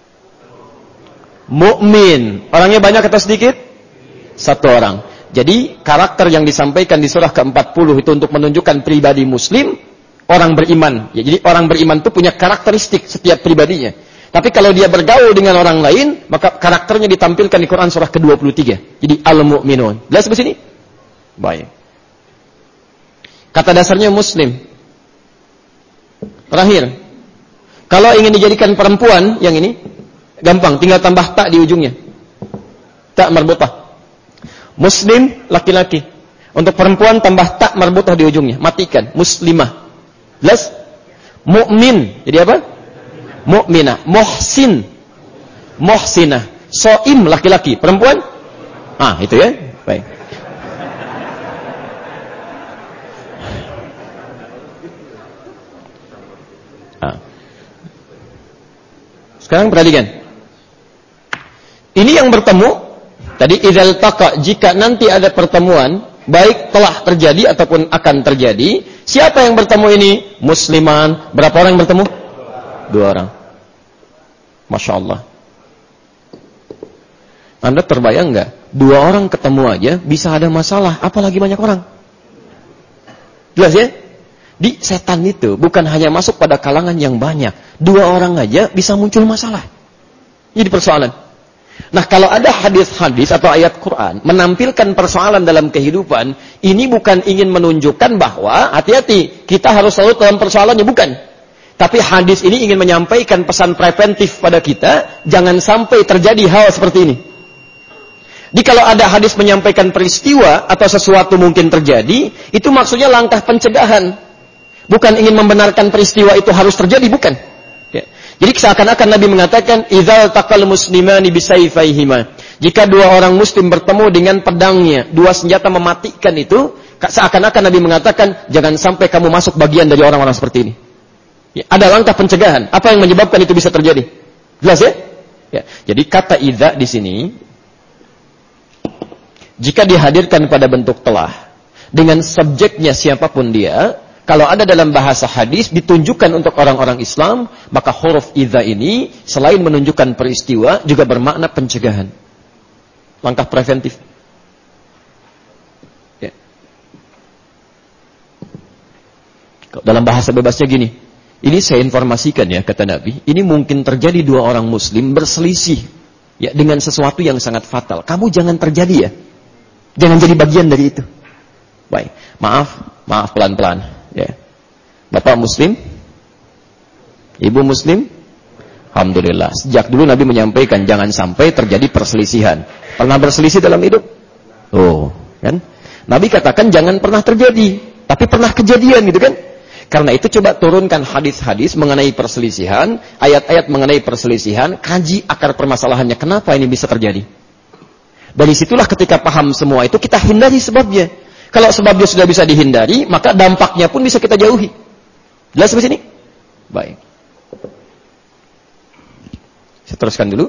Mu'min. Orangnya banyak atau sedikit? Satu orang. Jadi, karakter yang disampaikan di surah ke empat puluh itu untuk menunjukkan pribadi muslim, orang beriman. Ya, jadi orang beriman itu punya karakteristik setiap pribadinya. Tapi kalau dia bergaul dengan orang lain, maka karakternya ditampilkan di Quran surah ke dua puluh tiga. Jadi al-mu'minun. Jelas di sini? Baik. Kata dasarnya muslim. Terakhir. Kalau ingin dijadikan perempuan yang ini, gampang, tinggal tambah tak di ujungnya. Tak marbutah. Muslim laki-laki. Untuk perempuan tambah tak marbutah di ujungnya. Matikan. Muslimah. Jelas? Mukmin. Jadi apa? Mukminah. Muhsin. Muhsinah. Soim laki-laki. Perempuan? Ah, itu ya. Baik. Ah. Sekarang perhatikan. Ini yang bertemu. Tadi idzal taqa, jika nanti ada pertemuan, baik telah terjadi ataupun akan terjadi, siapa yang bertemu ini? Musliman. Berapa orang yang bertemu? Dua orang. Masya Allah. Anda terbayang nggak? Dua orang ketemu aja bisa ada masalah, apalagi banyak orang. Jelas ya? Di setan itu bukan hanya masuk pada kalangan yang banyak. Dua orang aja bisa muncul masalah. Jadi persoalan. Nah, kalau ada hadis-hadis atau ayat Quran menampilkan persoalan dalam kehidupan, ini bukan ingin menunjukkan bahwa hati-hati, kita harus selalu dalam persoalannya, bukan. Tapi hadis ini ingin menyampaikan pesan preventif pada kita, jangan sampai terjadi hal seperti ini. Jadi kalau ada hadis menyampaikan peristiwa atau sesuatu mungkin terjadi, itu maksudnya langkah pencegahan. Bukan ingin membenarkan peristiwa itu harus terjadi, bukan. Jadi seakan-akan Nabi mengatakan idzal taqal muslimani bisayfayhima. Jika dua orang muslim bertemu dengan pedangnya, dua senjata mematikan itu, seakan-akan Nabi mengatakan jangan sampai kamu masuk bagian dari orang-orang seperti ini. Ya, ada langkah pencegahan. Apa yang menyebabkan itu bisa terjadi? Jelas ya? Ya. Jadi kata idza di sini jika dihadirkan pada bentuk telah dengan subjeknya siapapun dia, kalau ada dalam bahasa hadis ditunjukkan untuk orang-orang Islam, maka huruf idza ini selain menunjukkan peristiwa juga bermakna pencegahan. Langkah preventif. Ya. Dalam bahasa bebasnya gini, ini saya informasikan ya kata Nabi, ini mungkin terjadi dua orang muslim berselisih ya dengan sesuatu yang sangat fatal. Kamu jangan terjadi ya. Jangan jadi bagian dari itu. Baik, maaf, maaf pelan-pelan. Ya. Bapak muslim? Ibu muslim? Alhamdulillah. Sejak dulu Nabi menyampaikan jangan sampai terjadi perselisihan. Pernah berselisih dalam hidup? Oh, kan? Nabi katakan jangan pernah terjadi, tapi pernah kejadian gitu kan? Karena itu coba turunkan hadis-hadis mengenai perselisihan, ayat-ayat mengenai perselisihan, kaji akar permasalahannya. Kenapa ini bisa terjadi? Dari situlah ketika paham semua itu kita hindari sebabnya. Kalau sebabnya sudah bisa dihindari, maka dampaknya pun bisa kita jauhi. Jelas sampai sini? Baik. Saya teruskan dulu.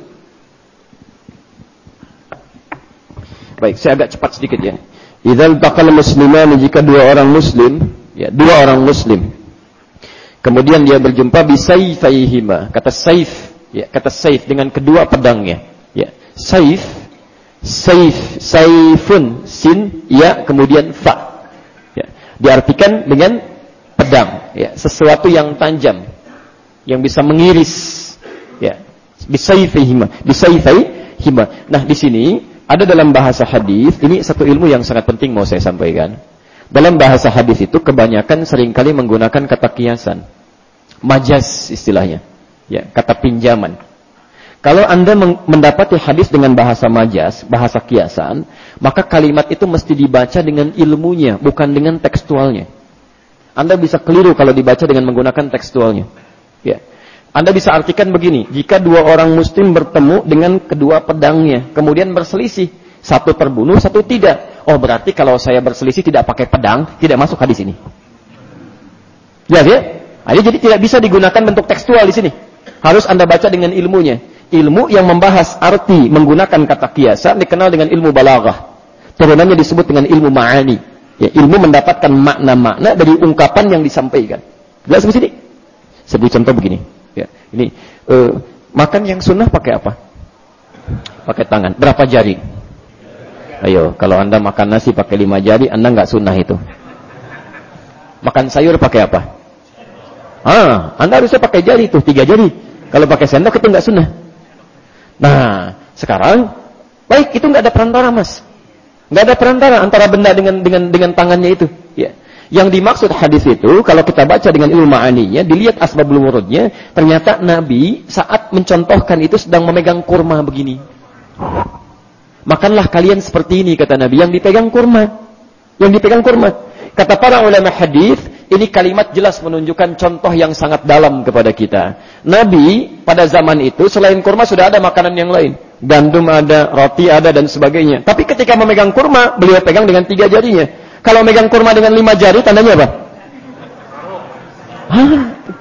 Baik, saya agak cepat sedikit ya. Idzal taqal musliman, jika dua orang muslim, ya, dua orang muslim. Kemudian dia berjumpa bisayfayhima. Kata saif, ya, kata saif dengan kedua pedangnya. Ya, saif, saif, saifun, sin, ya, kemudian fa. Ya, diartikan dengan pedang, ya, sesuatu yang tajam, yang bisa mengiris, ya, bisayfihima, bisayfihima. Nah, di sini ada dalam bahasa hadis, ini satu ilmu yang sangat penting mau saya sampaikan. Dalam bahasa hadis itu kebanyakan seringkali menggunakan kata kiasan, majaz istilahnya, ya, kata pinjaman. Kalau Anda mendapati hadis dengan bahasa majaz, bahasa kiasan, maka kalimat itu mesti dibaca dengan ilmunya, bukan dengan tekstualnya. Anda bisa keliru kalau dibaca dengan menggunakan tekstualnya. Ya. Anda bisa artikan begini, jika dua orang muslim bertemu dengan kedua pedangnya, kemudian berselisih, satu terbunuh, satu tidak. Oh, berarti kalau saya berselisih tidak pakai pedang, tidak masuk hadis ini. Ya, ya? Nah, jadi tidak bisa digunakan bentuk tekstual di sini. Harus Anda baca dengan ilmunya. Ilmu yang membahas arti menggunakan kata kiasan dikenal dengan ilmu balaghah. Turunannya disebut dengan ilmu ma'ani. Ya, ilmu mendapatkan makna-makna dari ungkapan yang disampaikan. Jelas di sini? Sebut contoh begini. Ya, ini uh, makan yang sunnah pakai apa? Pakai tangan. Berapa jari? Ayo, kalau Anda makan nasi pakai lima jari, Anda nggak sunnah itu. Makan sayur pakai apa? Ah, Anda harusnya pakai jari tuh, tiga jari. Kalau pakai sendok itu nggak sunnah. Nah, sekarang baik itu nggak ada perantara, Mas. Nggak ada perantara antara benda dengan dengan dengan tangannya itu. Ya. Yang dimaksud hadis itu, kalau kita baca dengan ilmu ma'aninya, dilihat asbabul wurudnya, ternyata Nabi saat mencontohkan itu sedang memegang kurma begini. Makanlah kalian seperti ini, kata Nabi, yang dipegang kurma. Yang dipegang kurma. Kata para ulama hadis, ini kalimat jelas menunjukkan contoh yang sangat dalam kepada kita. Nabi pada zaman itu selain kurma sudah ada makanan yang lain. Gandum ada, roti ada, dan sebagainya. Tapi ketika memegang kurma, beliau pegang dengan tiga jarinya. Kalau megang kurma dengan lima jari, tandanya apa? Hah?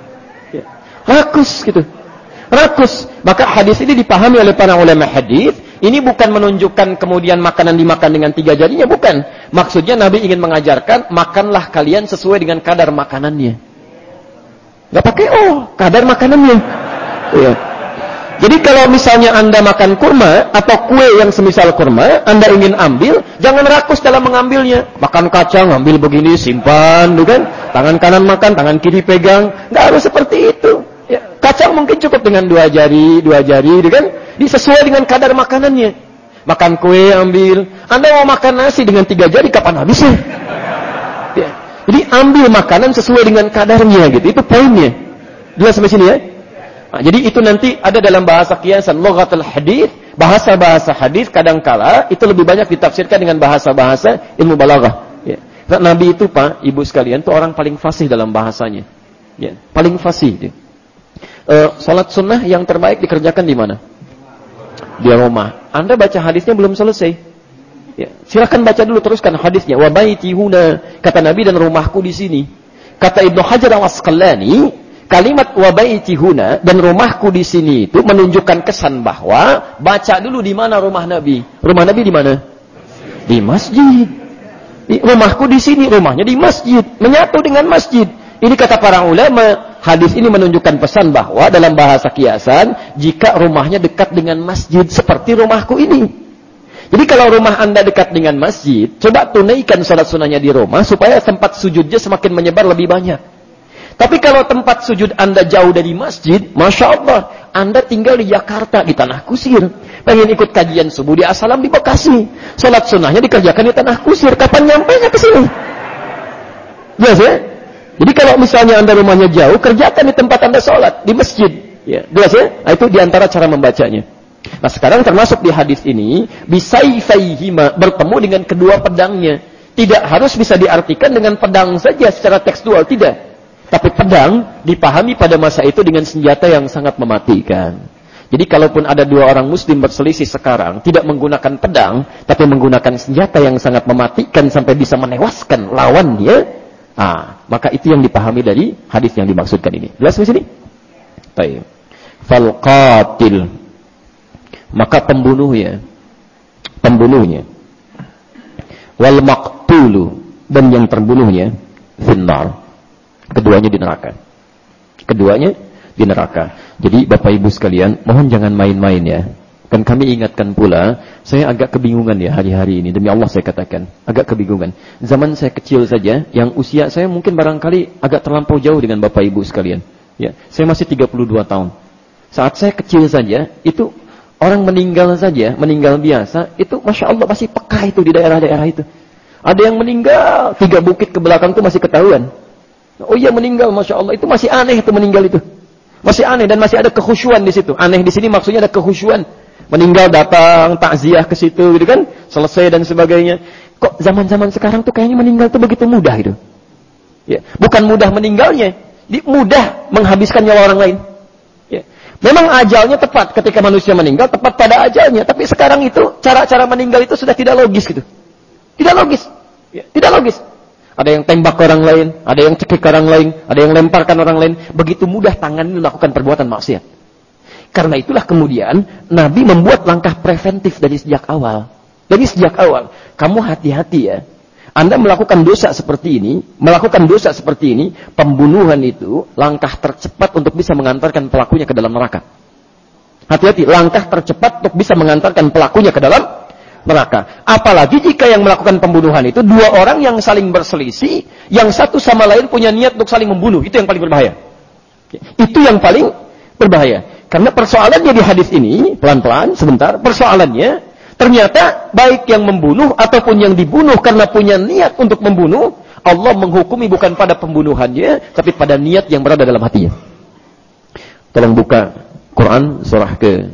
Rakus gitu. Rakus. Maka hadis ini dipahami oleh para ulama hadis. Ini bukan menunjukkan kemudian makanan dimakan dengan tiga jarinya, bukan. Maksudnya Nabi ingin mengajarkan, makanlah kalian sesuai dengan kadar makanannya. Gak pakai oh, kadar makanannya. Iya. Jadi kalau misalnya Anda makan kurma atau kue yang semisal kurma, Anda ingin ambil, jangan rakus dalam mengambilnya. Makan kacang, ambil begini, simpan, bukan? Tangan kanan makan, tangan kiri pegang. Nggak harus seperti itu. Ya, kacang mungkin cukup dengan dua jari, dua jari, bukan? Disesuai dengan kadar makanannya. Makan kue, ambil. Anda mau makan nasi dengan tiga jari, kapan habisnya? Ya. Jadi ambil makanan sesuai dengan kadarnya, gitu. Itu poinnya. Jelas sampai sini ya? Nah, jadi itu nanti ada dalam bahasa kiasan, lughatul hadis, bahasa-bahasa hadis kadangkala itu lebih banyak ditafsirkan dengan bahasa-bahasa ilmu balaghah. Ya. Nah, Nabi itu Pak, Ibu sekalian, itu orang paling fasih dalam bahasanya. Ya, paling fasih. Uh, salat sunnah yang terbaik dikerjakan di mana? Di rumah. Anda baca hadisnya belum selesai. Ya, silakan baca dulu, teruskan hadisnya. Wa baiti huna, kata Nabi, dan rumahku di sini. Kata Ibnu Hajar al-Asqalani, kalimat wa baiti huna dan rumahku di sini itu menunjukkan kesan bahwa baca dulu di mana rumah Nabi. Rumah Nabi di mana? Di masjid. Di, rumahku di sini, rumahnya di masjid, menyatu dengan masjid. Ini kata para ulama, hadis ini menunjukkan pesan bahwa dalam bahasa kiasan, jika rumahnya dekat dengan masjid seperti rumahku ini. Jadi kalau rumah Anda dekat dengan masjid, coba tunaikan salat sunnahnya di rumah supaya tempat sujudnya semakin menyebar lebih banyak. Tapi kalau tempat sujud Anda jauh dari masjid, Masya Allah, Anda tinggal di Jakarta, di Tanah Kusir. Pengen ikut kajian subuh di As-Salam di Bekasi. Salat sunnahnya dikerjakan di Tanah Kusir. Kapan nyampainya ke sini? Jelas ya? Jadi kalau misalnya Anda rumahnya jauh, kerjakan di tempat Anda sholat, di masjid. Ya, jelas ya? Nah, itu diantara cara membacanya. Nah sekarang termasuk di hadis ini, bisayfaihima, bertemu dengan kedua pedangnya. Tidak harus bisa diartikan dengan pedang saja secara tekstual, tidak. Tapi pedang dipahami pada masa itu dengan senjata yang sangat mematikan. Jadi kalaupun ada dua orang muslim berselisih sekarang, tidak menggunakan pedang, tapi menggunakan senjata yang sangat mematikan sampai bisa menewaskan lawannya, ah, maka itu yang dipahami dari hadis yang dimaksudkan ini. Jelas di sini? Baik. Fal qatil, maka pembunuhnya, pembunuhnya, wal maqtulu, dan yang terbunuhnya, finnar. Keduanya di neraka. Keduanya di neraka. Jadi Bapak Ibu sekalian, mohon jangan main-main ya. Kan kami ingatkan pula, saya agak kebingungan ya hari-hari ini. Demi Allah saya katakan, agak kebingungan. Zaman saya kecil saja, yang usia saya mungkin barangkali agak terlampau jauh dengan Bapak Ibu sekalian. Ya, saya masih tiga puluh dua tahun. Saat saya kecil saja, itu orang meninggal saja, meninggal biasa, itu Masya Allah masih peka itu di daerah-daerah itu. Ada yang meninggal, tiga bukit ke belakang itu masih ketahuan. Oh iya meninggal, Masya Allah. Itu masih aneh itu meninggal itu. Masih aneh dan masih ada kekhusyuan di situ. Aneh di sini maksudnya ada kekhusyuan. Meninggal datang, takziah ke situ gitu kan. Selesai dan sebagainya. Kok zaman-zaman sekarang tuh kayaknya meninggal tuh begitu mudah gitu. Ya. Bukan mudah meninggalnya. Mudah menghabiskan nyawa orang lain. Ya. Memang ajalnya tepat ketika manusia meninggal. Tepat pada ajalnya. Tapi sekarang itu cara-cara meninggal itu sudah tidak logis gitu. Tidak logis. Ya. Tidak logis. Ada yang tembak orang lain, ada yang cekik orang lain, ada yang lemparkan orang lain. Begitu mudah tangan ini melakukan perbuatan maksiat. Karena itulah kemudian Nabi membuat langkah preventif dari sejak awal. Dari sejak awal, kamu hati-hati ya. Anda melakukan dosa seperti ini, melakukan dosa seperti ini, pembunuhan itu langkah tercepat untuk bisa mengantarkan pelakunya ke dalam neraka. Hati-hati, langkah tercepat untuk bisa mengantarkan pelakunya ke dalam neraka. Apalagi jika yang melakukan pembunuhan itu dua orang yang saling berselisih, yang satu sama lain punya niat untuk saling membunuh. Itu yang paling berbahaya. Itu yang paling berbahaya. Karena persoalannya di hadis ini, pelan-pelan, sebentar, persoalannya, ternyata baik yang membunuh ataupun yang dibunuh karena punya niat untuk membunuh, Allah menghukumi bukan pada pembunuhannya, tapi pada niat yang berada dalam hatinya. Tolong buka Quran surah ke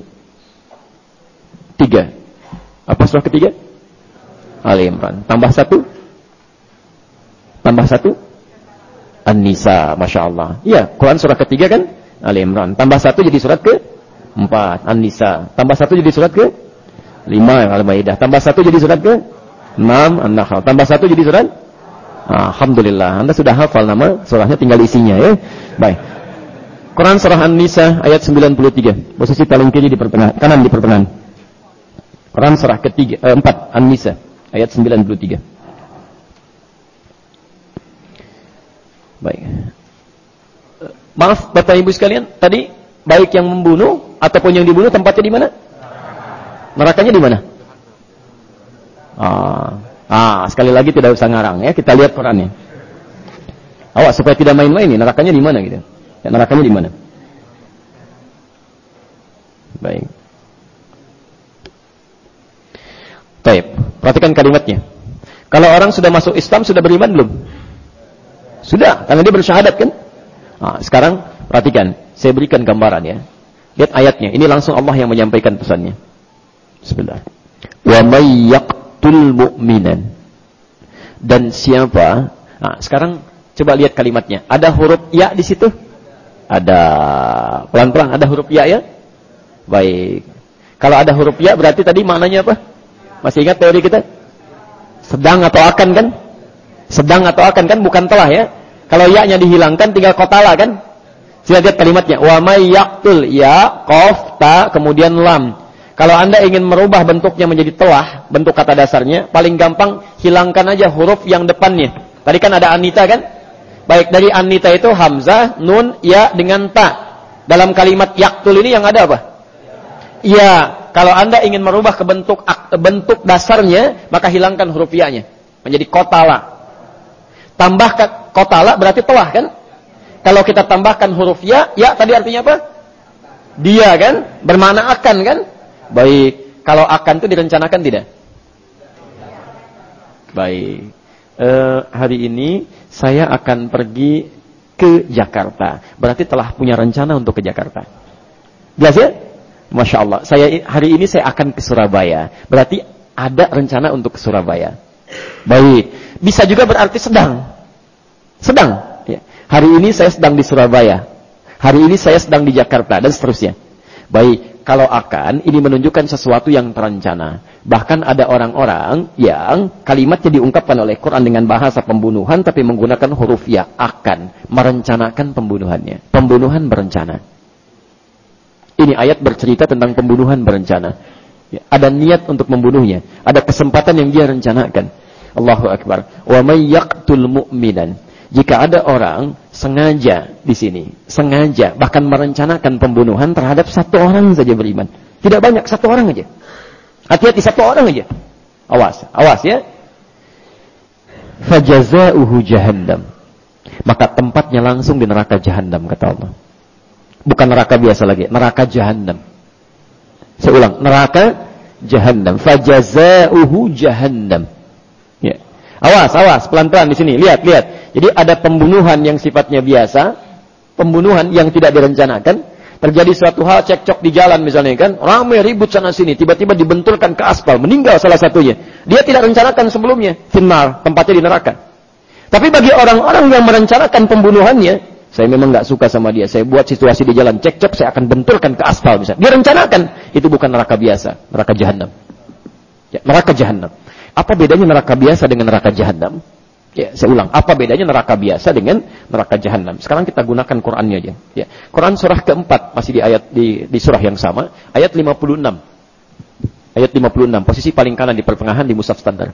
tiga. Apa surah ketiga? Ali Imran. Tambah satu. Tambah satu. An-Nisa. Masya Allah. Iya, Quran surah ketiga kan? Ali Imran. Tambah satu jadi surat ke empat. An-Nisa. Tambah satu jadi surat ke lima. Al-Maidah. Tambah satu jadi surat ke enam. An-Nahl. Tambah satu jadi surat. Alhamdulillah. Anda sudah hafal nama surahnya, tinggal isinya ya. Baik. Quran surah An-Nisa ayat sembilan puluh tiga. Posisi paling kiri di pertengahan, kanan di pertengahan. Quran surah ketiga, eh, empat An-Nisa ayat sembilan puluh tiga. Baik. Maaf Bapak Ibu sekalian, tadi baik yang membunuh ataupun yang dibunuh tempatnya di mana? Nerakanya di mana? Ah, ah, sekali lagi tidak usah ngarang ya, kita lihat Qurannya. Awas supaya tidak main-main nih, nerakanya di mana gitu. Ya, nerakanya di mana? Baik. Baik, perhatikan kalimatnya. Kalau orang sudah masuk Islam, sudah beriman belum? Sudah, karena dia bersyahadat kan? Nah, sekarang perhatikan, saya berikan gambaran ya. Lihat ayatnya, ini langsung Allah yang menyampaikan pesannya. Bismillah. Wa may yaqtul mu'minan. Dan siapa? Nah, sekarang coba lihat kalimatnya. Ada huruf ya di situ? Ada. Pelan-pelan ada huruf ya ya? Baik. Kalau ada huruf ya berarti tadi maknanya apa? Masih ingat teori kita? Sedang atau akan kan? Sedang atau akan kan, bukan telah ya. Kalau ya-nya dihilangkan tinggal kotala kan? Saya lihat kalimatnya. Wa may yaqtul, ya, qaf, ta, kemudian lam. Kalau Anda ingin merubah bentuknya menjadi telah, bentuk kata dasarnya, paling gampang hilangkan aja huruf yang depannya. Tadi kan ada Anita kan? Baik, dari Anita itu hamzah, nun, ya dengan ta. Dalam kalimat yaqtul ini yang ada apa? Ya. Kalau Anda ingin merubah ke bentuk bentuk dasarnya, maka hilangkan huruf ya-nya menjadi kotala. Tambah kotala berarti telah kan? Kalau kita tambahkan huruf ya, ya tadi artinya apa? Dia kan? Bermakna akan kan? Baik. Kalau akan itu direncanakan tidak? Baik. Uh, hari ini saya akan pergi ke Jakarta. Berarti telah punya rencana untuk ke Jakarta. Jelas ya? Masya Allah. Saya hari ini saya akan ke Surabaya. Berarti ada rencana untuk ke Surabaya. Baik. Bisa juga berarti sedang. Sedang. Ya. Hari ini saya sedang di Surabaya. Hari ini saya sedang di Jakarta dan seterusnya. Baik. Kalau akan, ini menunjukkan sesuatu yang terencana. Bahkan ada orang-orang yang kalimatnya diungkapkan oleh Quran dengan bahasa pembunuhan, tapi menggunakan huruf ya, akan merencanakan pembunuhannya. Pembunuhan berencana. Ini ayat bercerita tentang pembunuhan berencana. Ya, ada niat untuk membunuhnya. Ada kesempatan yang dia rencanakan. Allahu Akbar. Wa may yaqtul mu'minan. Jika ada orang sengaja di sini, sengaja bahkan merencanakan pembunuhan terhadap satu orang saja beriman. Tidak banyak, satu orang aja. Hati-hati, satu orang aja. Awas, awas ya. Fajazauhu jahannam. Maka tempatnya langsung di neraka jahannam kata Allah. Bukan neraka biasa lagi, neraka jahannam. Saya ulang, neraka jahannam. Fajazauhu jahannam. Ya. Awas, awas, pelan-pelan di sini. Lihat, lihat. Jadi ada pembunuhan yang sifatnya biasa, pembunuhan yang tidak direncanakan. Terjadi suatu hal cekcok di jalan misalnya kan, ramai ribut sana sini, tiba-tiba dibenturkan ke aspal, meninggal salah satunya. Dia tidak rencanakan sebelumnya, finnar, tempatnya di neraka. Tapi bagi orang-orang yang merencanakan pembunuhannya, saya memang nggak suka sama dia. Saya buat situasi di jalan cekcok, saya akan benturkan ke aspal misalnya. Dia rencanakan, itu bukan neraka biasa, neraka jahanam. Ya, neraka jahanam. Apa bedanya neraka biasa dengan neraka jahanam? Ya, saya ulang. Apa bedanya neraka biasa dengan neraka jahanam? Sekarang kita gunakan Qur'annya aja. Ya, Quran surah keempat masih di ayat di, di surah yang sama, ayat lima puluh enam. Ayat lima puluh enam, posisi paling kanan di pertengahan di mushaf standar.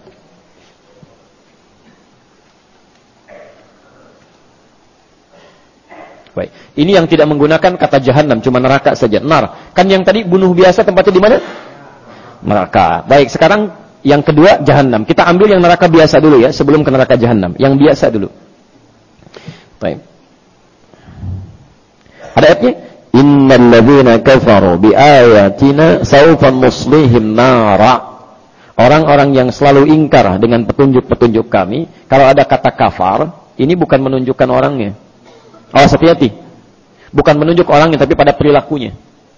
Baik. Ini yang tidak menggunakan kata jahanam, cuma neraka saja. Nar. Kan yang tadi bunuh biasa tempatnya di mana? Neraka. Baik, sekarang yang kedua jahanam. Kita ambil yang neraka biasa dulu ya, sebelum ke neraka jahanam. Yang biasa dulu. Baik. Ada ayatnya? innal ladzina kafaru biayatina sawfa nuslihim nara. Orang-orang yang selalu ingkar dengan petunjuk-petunjuk kami, kalau ada kata kafar, ini bukan menunjukkan orangnya. Awas hati-hati. Bukan menunjuk orangnya, tapi pada perilakunya.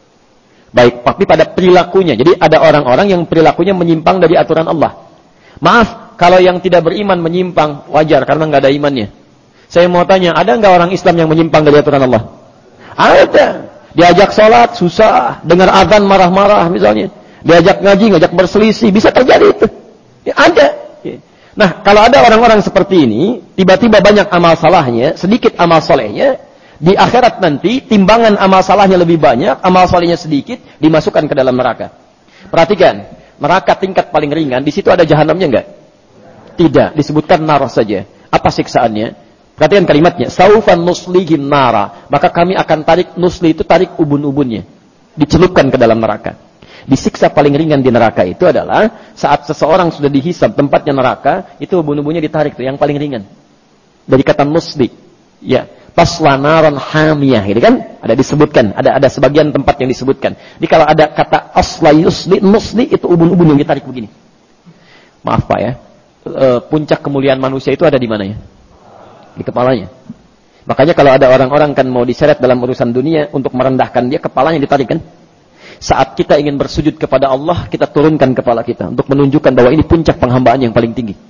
Baik, tapi pada perilakunya. Jadi ada orang-orang yang perilakunya menyimpang dari aturan Allah. Maaf, kalau yang tidak beriman menyimpang, wajar karena nggak ada imannya. Saya mau tanya, ada nggak orang Islam yang menyimpang dari aturan Allah? Ada. Diajak sholat, susah. Dengar azan, marah-marah misalnya. Diajak ngaji, ngajak berselisih. Bisa terjadi itu. Ya, ada. Nah, kalau ada orang-orang seperti ini, tiba-tiba banyak amal salahnya, sedikit amal solehnya, di akhirat nanti, timbangan amal salahnya lebih banyak, amal solehnya sedikit, dimasukkan ke dalam neraka. Perhatikan, neraka tingkat paling ringan, di situ ada jahanamnya enggak? Tidak, disebutkan nar saja. Apa siksaannya? Perhatikan kalimatnya, saufan nuslihim nara. Maka kami akan tarik, nusli itu tarik ubun-ubunnya. Dicelupkan ke dalam neraka. Disiksa paling ringan di neraka itu adalah saat seseorang sudah dihisab tempatnya neraka, itu ubun-ubunnya ditarik tuh, yang paling ringan. Dari kata nusli. Ya, taslanaran hamiyah, gitu kan? Ada disebutkan, ada ada sebagian tempat yang disebutkan. Jadi kalau ada kata asla yusli, nusli, itu ubun-ubun yang ditarik begini. Maaf Pak ya, e, puncak kemuliaan manusia itu ada di mana ya? Di kepalanya. Makanya kalau ada orang-orang kan mau diseret dalam urusan dunia untuk merendahkan dia, kepalanya ditarik kan? Saat kita ingin bersujud kepada Allah, kita turunkan kepala kita untuk menunjukkan bahwa ini puncak penghambaan yang paling tinggi.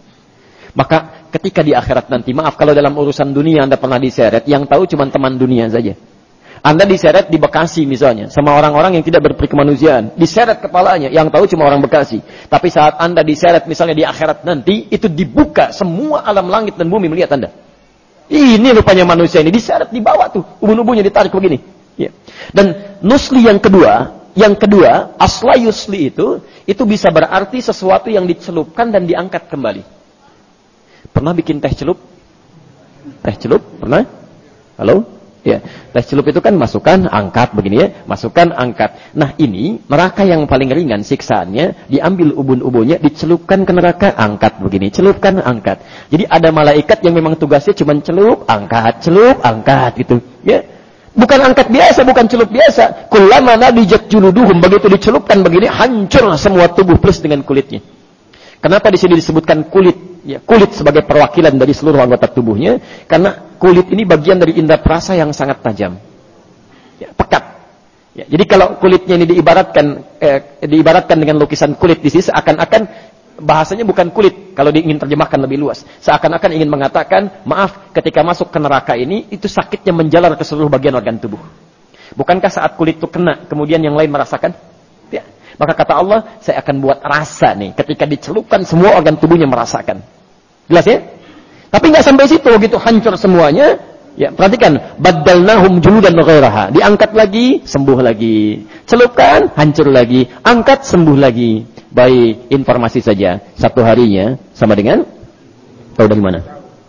Maka ketika di akhirat nanti, maaf kalau dalam urusan dunia Anda pernah diseret, yang tahu cuma teman dunia saja. Anda diseret di Bekasi misalnya, sama orang-orang yang tidak berperikemanusiaan, diseret kepalanya, yang tahu cuma orang Bekasi. Tapi saat Anda diseret misalnya di akhirat nanti, itu dibuka semua alam langit dan bumi melihat Anda. Ini rupanya manusia ini, diseret di bawah tuh, ubun-ubunnya ditarik begini. Ya. Dan nusli yang kedua, Yang kedua, asla yusli itu, itu bisa berarti sesuatu yang dicelupkan dan diangkat kembali. Pernah bikin teh celup? Teh celup? Pernah? Halo? Ya, teh celup itu kan masukkan, angkat begini ya, masukkan, angkat. Nah ini, neraka yang paling ringan siksaannya, diambil ubun-ubunnya, dicelupkan ke neraka, angkat begini, celupkan, angkat. Jadi ada malaikat yang memang tugasnya cuma celup, angkat, celup, angkat gitu. Ya. Bukan angkat biasa, bukan celup biasa. Kullama nadijat juluduhum, begitu dicelupkan begini, hancur semua tubuh plus dengan kulitnya. Kenapa di sini disebutkan kulit? Ya, kulit sebagai perwakilan dari seluruh anggota tubuhnya, karena kulit ini bagian dari indera perasa yang sangat tajam. Ya, pekat. Ya, jadi kalau kulitnya ini diibaratkan eh, diibaratkan dengan lukisan kulit di sini, seakan-akan bahasanya bukan kulit, kalau ingin terjemahkan lebih luas. Seakan-akan ingin mengatakan, maaf, ketika masuk ke neraka ini, itu sakitnya menjalar ke seluruh bagian organ tubuh. Bukankah saat kulit itu kena, kemudian yang lain merasakan? Ya. Maka kata Allah, saya akan buat rasa nih, ketika dicelupkan semua organ tubuhnya merasakan. Jelas ya? Tapi nggak sampai situ, gitu hancur semuanya. Ya, perhatikan, baddalnahum juludan ghairaha. Diangkat lagi, sembuh lagi. Celupkan, hancur lagi. Angkat, sembuh lagi. Baik, informasi saja. Satu harinya sama dengan, tahu dari mana?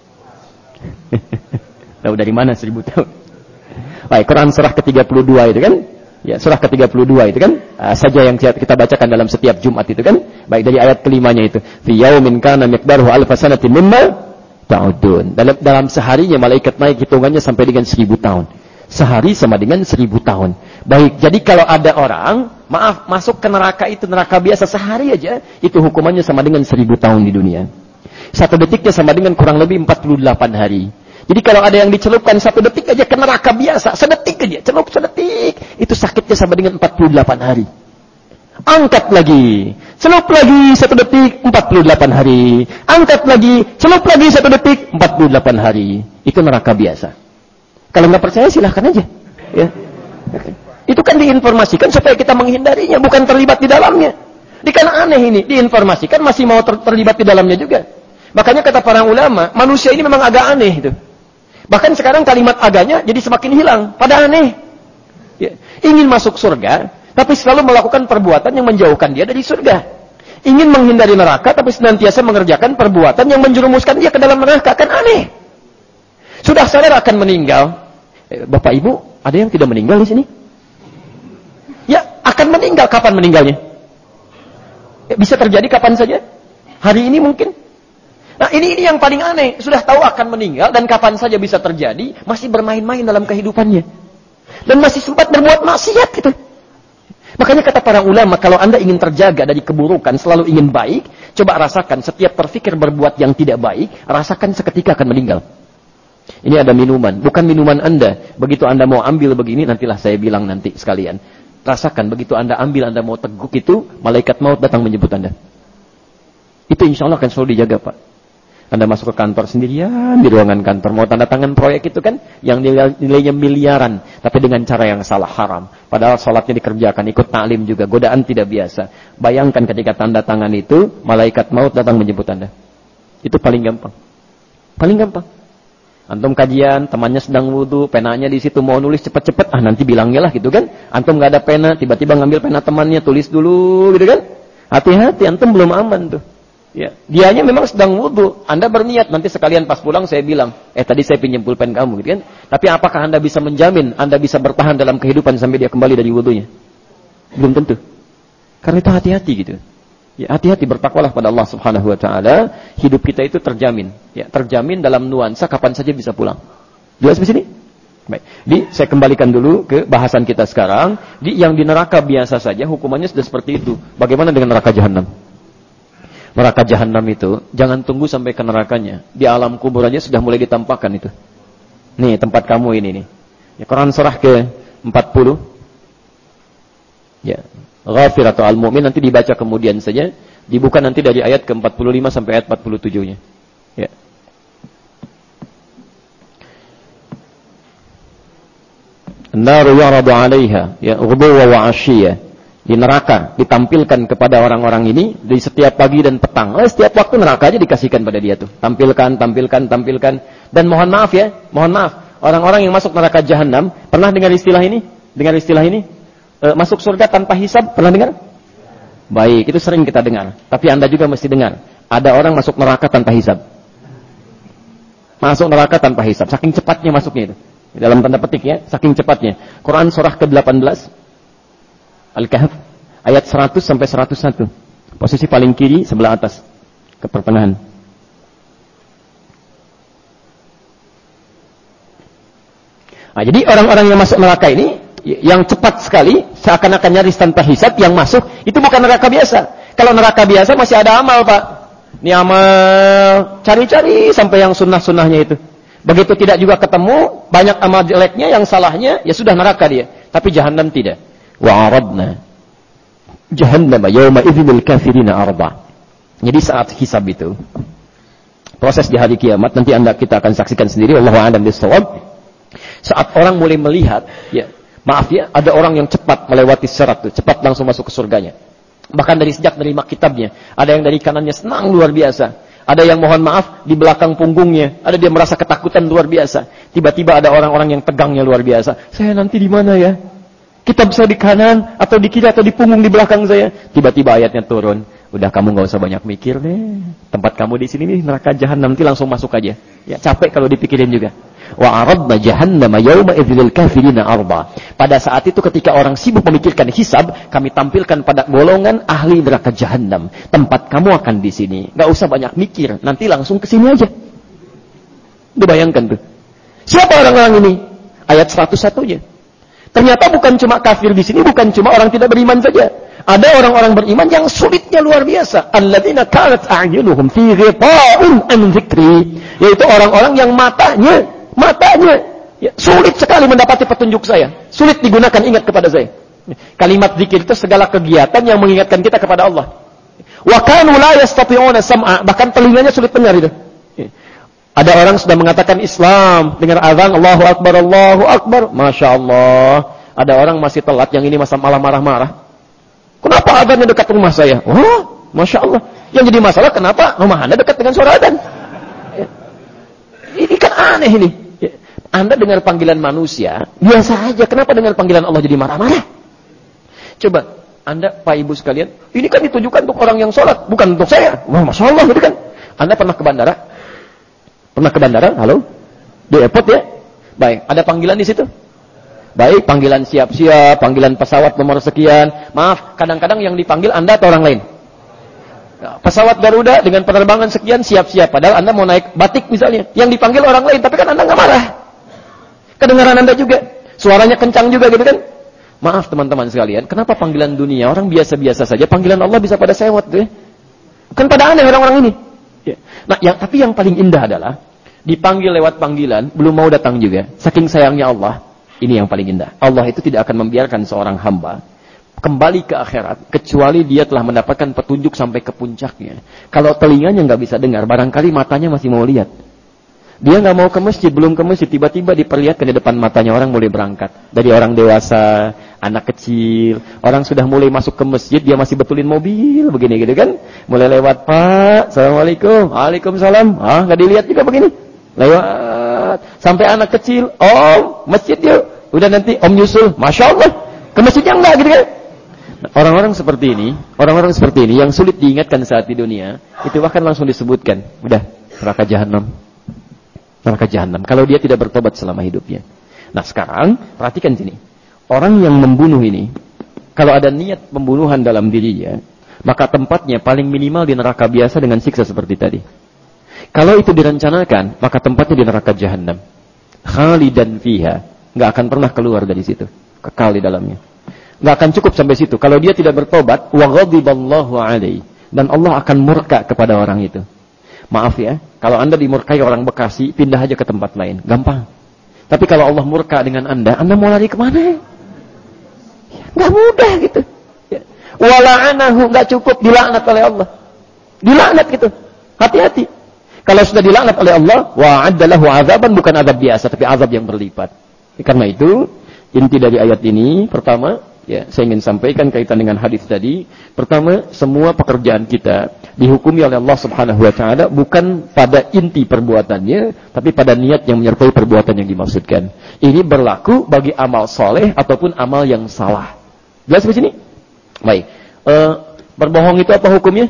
Tahu dari mana seribu tahun? Baik, Quran surah ke tiga puluh dua itu kan? Ya, surah ke tiga puluh dua itu kan? Uh, saja yang kita bacakan dalam setiap Jumat itu kan? Baik, dari ayat kelimanya itu. Fi yaumin kana miqdaruhu alfa sanatin mimma ta'udun. Dalam, dalam seharinya malaikat naik hitungannya sampai dengan seribu tahun. Sehari sama dengan seribu tahun. Baik, jadi kalau ada orang, maaf, masuk ke neraka itu, neraka biasa sehari aja, itu hukumannya sama dengan seribu tahun di dunia. Satu detiknya sama dengan kurang lebih empat puluh delapan hari. Jadi kalau ada yang dicelupkan satu detik aja ke neraka biasa, sedetik aja, celup sedetik, itu sakitnya sama dengan empat puluh delapan hari. Angkat lagi, celup lagi satu detik, empat puluh delapan hari. Angkat lagi, celup lagi satu detik, empat puluh delapan hari. Itu neraka biasa. Kalau nggak percaya silahkan aja. Ya. Itu kan diinformasikan supaya kita menghindarinya, bukan terlibat di dalamnya. Ini kan aneh ini, diinformasikan masih mau ter terlibat di dalamnya juga. Makanya kata para ulama, manusia ini memang agak aneh itu. Bahkan sekarang kalimat aganya jadi semakin hilang, pada aneh. Ya. Ingin masuk surga, tapi selalu melakukan perbuatan yang menjauhkan dia dari surga. Ingin menghindari neraka, tapi senantiasa mengerjakan perbuatan yang menjerumuskan dia ke dalam neraka, kan aneh. Sudah sadar akan meninggal. Eh, Bapak Ibu, ada yang tidak meninggal di sini? Ya, akan meninggal. Kapan meninggalnya? Eh, bisa terjadi kapan saja? Hari ini mungkin. Nah, ini ini yang paling aneh. Sudah tahu akan meninggal dan kapan saja bisa terjadi, masih bermain-main dalam kehidupannya. dan masih sempat berbuat maksiat gitu. Makanya kata para ulama, kalau Anda ingin terjaga dari keburukan, selalu ingin baik, coba rasakan setiap terfikir berbuat yang tidak baik, rasakan seketika akan meninggal. Ini ada minuman, bukan minuman Anda. Begitu Anda mau ambil begini, nantilah saya bilang nanti sekalian. Rasakan, begitu Anda ambil, Anda mau teguk itu, malaikat maut datang menjemput Anda. Itu insya Allah akan selalu dijaga, Pak. Anda masuk ke kantor sendirian, di ruangan kantor, mau tanda tangan proyek itu kan, yang nilai, nilainya miliaran, tapi dengan cara yang salah, haram. Padahal sholatnya dikerjakan, ikut ta'lim juga, godaan tidak biasa. Bayangkan ketika tanda tangan itu, malaikat maut datang menjemput Anda. Itu paling gampang. Paling gampang. Antum kajian, temannya sedang wudu, penanya di situ mau nulis cepet-cepet, ah nanti bilangnya lah gitu kan. Antum nggak ada pena, tiba-tiba ngambil pena temannya, tulis dulu gitu kan. Hati-hati, antum belum aman tuh. Ya, dianya memang sedang wudu. Anda berniat nanti sekalian pas pulang saya bilang, eh tadi saya pinjam pulpen kamu gitu kan. Tapi apakah Anda bisa menjamin Anda bisa bertahan dalam kehidupan sampai dia kembali dari wudunya? Belum tentu. Karena itu hati-hati gitu. Ya, hati-hati, bertakwalah pada Allah Subhanahu wa taala. Hidup kita itu terjamin, ya, terjamin dalam nuansa kapan saja bisa pulang. Jelas di sini? Baik. Di saya kembalikan dulu ke bahasan kita sekarang. Di yang di neraka biasa saja hukumannya sudah seperti itu. Bagaimana dengan neraka jahanam? Neraka jahanam itu, jangan tunggu sampai ke nerakanya. Di alam kubur aja sudah mulai ditampakkan itu. Nih, tempat kamu ini nih. Ya, Quran surah ke empat puluh. Ya, Ghafir atau Al-Mu'min nanti dibaca kemudian saja. Dibuka nanti dari ayat ke empat puluh lima sampai ayat empat puluh tujuh-nya. Ya. An-naru yu'radu 'alaiha, ya, ghuduwwan wa 'ashiyya. Di neraka ditampilkan kepada orang-orang ini di setiap pagi dan petang. Oh, setiap waktu neraka aja dikasihkan pada dia tuh. Tampilkan, tampilkan, tampilkan. Dan mohon maaf ya, mohon maaf. Orang-orang yang masuk neraka jahanam, pernah dengar istilah ini? Dengar istilah ini? E, masuk surga tanpa hisab, pernah dengar? Baik, itu sering kita dengar. Tapi Anda juga mesti dengar. Ada orang masuk neraka tanpa hisab. Masuk neraka tanpa hisab. Saking cepatnya masuknya itu. Dalam tanda petik ya, saking cepatnya. Quran surah ke delapan belas. Al-Kahf ayat seratus sampai seratus satu. Posisi paling kiri sebelah atas ke pertengahan. Nah, jadi orang-orang yang masuk neraka ini yang cepat sekali seakan-akan nyaris tanpa hisab yang masuk itu bukan neraka biasa. Kalau neraka biasa masih ada amal, Pak. Ini amal cari-cari sampai yang sunnah-sunnahnya itu. Begitu tidak juga ketemu, banyak amal jeleknya yang salahnya, ya sudah neraka dia. Tapi jahanam tidak. Wa'aradna jahannama yawma idzinil kafirina arba. Jadi saat hisab itu, proses di hari kiamat nanti Anda kita akan saksikan sendiri, wallahu a'lam bishawab. Saat orang mulai melihat, ya, maaf ya, ada orang yang cepat melewati sirat tuh, cepat langsung masuk ke surganya. Bahkan dari sejak menerima kitabnya, ada yang dari kanannya senang luar biasa. Ada yang mohon maaf di belakang punggungnya, ada dia merasa ketakutan luar biasa. Tiba-tiba ada orang-orang yang tegangnya luar biasa. Saya nanti di mana ya? Kitab saya di kanan, atau di kiri, atau di punggung di belakang saya. Tiba-tiba ayatnya turun. Udah kamu gak usah banyak mikir deh. Tempat kamu di sini nih, neraka jahanam, nanti langsung masuk aja. Ya, capek kalau dipikirin juga. Wa aradna jahannama yawma idzil kafirina arba. Pada saat itu ketika orang sibuk memikirkan hisab, kami tampilkan pada golongan ahli neraka jahanam. Tempat kamu akan di sini. Gak usah banyak mikir, nanti langsung ke sini aja. Udah bayangkan tuh. Siapa orang-orang ini? Ayat seratus satu-nya. Ternyata bukan cuma kafir di sini, bukan cuma orang tidak beriman saja. Ada orang-orang beriman yang sulitnya luar biasa. Alladzina kanat a'yunuhum fi ghita'in an dzikri, yaitu orang-orang yang matanya, matanya ya, sulit sekali mendapati petunjuk saya. Sulit digunakan ingat kepada saya. Kalimat zikir itu segala kegiatan yang mengingatkan kita kepada Allah. Wa kanu la yastati'una sam'a, bahkan telinganya sulit dengar itu. Ada orang sudah mengatakan Islam, dengar azan Allahu Akbar, Allahu Akbar, Masya Allah. Ada orang masih telat, yang ini masa malah marah-marah. Kenapa azannya dekat rumah saya? Wah, Masya Allah. Yang jadi masalah kenapa rumah Anda dekat dengan suara azan? Ya. Ini kan aneh ini. Ya. Anda dengar panggilan manusia, biasa aja. Kenapa dengar panggilan Allah jadi marah-marah? Coba, Anda Pak Ibu sekalian, ini kan ditujukan untuk orang yang sholat, bukan untuk saya. Wah, Masya Allah, gitu kan. Anda pernah ke bandara? Pernah ke bandara? Halo? Di airport ya? Baik, ada panggilan di situ? Baik, panggilan siap-siap, panggilan pesawat nomor sekian. Maaf, kadang-kadang yang dipanggil Anda atau orang lain? Pesawat Garuda dengan penerbangan sekian siap-siap. Padahal Anda mau naik batik misalnya. Yang dipanggil orang lain, tapi kan Anda nggak marah. Kedengaran Anda juga. Suaranya kencang juga gitu kan. Maaf teman-teman sekalian, kenapa panggilan dunia orang biasa-biasa saja, panggilan Allah bisa pada sewot tuh ya? Kan pada aneh orang-orang ini. Ya. Nah, yang tapi yang paling indah adalah dipanggil lewat panggilan, belum mau datang juga. Saking sayangnya Allah, ini yang paling indah. Allah itu tidak akan membiarkan seorang hamba kembali ke akhirat kecuali dia telah mendapatkan petunjuk sampai ke puncaknya. Kalau telinganya nggak bisa dengar, barangkali matanya masih mau lihat. Dia nggak mau ke masjid, belum ke masjid, tiba-tiba diperlihatkan di depan matanya orang mulai berangkat. Dari orang dewasa, anak kecil, orang sudah mulai masuk ke masjid, dia masih betulin mobil, begini gitu kan. Mulai lewat, Pak, Assalamualaikum, Waalaikumsalam. Ah, nggak dilihat juga begini. Lewat, sampai anak kecil, Om, masjid yuk. Udah nanti Om nyusul, Masya Allah, ke masjidnya enggak gitu kan. Nah, orang-orang seperti ini, orang-orang seperti ini yang sulit diingatkan saat di dunia, itu bahkan langsung disebutkan, udah, neraka jahanam. Neraka jahanam kalau dia tidak bertobat selama hidupnya. Nah, sekarang perhatikan sini. Orang yang membunuh ini, kalau ada niat pembunuhan dalam dirinya, maka tempatnya paling minimal di neraka biasa dengan siksa seperti tadi. Kalau itu direncanakan, maka tempatnya di neraka jahanam. Khalidan fiha, enggak akan pernah keluar dari situ, kekal di dalamnya. Enggak akan cukup sampai situ. Kalau dia tidak bertobat, wa ghadiballahu alaihi, dan Allah akan murka kepada orang itu. Maaf ya, kalau Anda dimurkai orang Bekasi, pindah aja ke tempat lain, gampang. Tapi kalau Allah murka dengan Anda, Anda mau lari kemana? Ya, nggak mudah gitu. Ya. Wala'anahu, nggak cukup dilaknat oleh Allah. Dilaknat gitu. Hati-hati. Kalau sudah dilaknat oleh Allah, wa'adda lahu azaban, bukan azab biasa, tapi azab yang berlipat. Ya, karena itu, inti dari ayat ini, pertama, ya, saya ingin sampaikan kaitan dengan hadis tadi. Pertama, semua pekerjaan kita dihukumi oleh Allah Subhanahu wa taala bukan pada inti perbuatannya, tapi pada niat yang menyertai perbuatan yang dimaksudkan. Ini berlaku bagi amal soleh ataupun amal yang salah. Jelas di sini? Baik. E, berbohong itu apa hukumnya?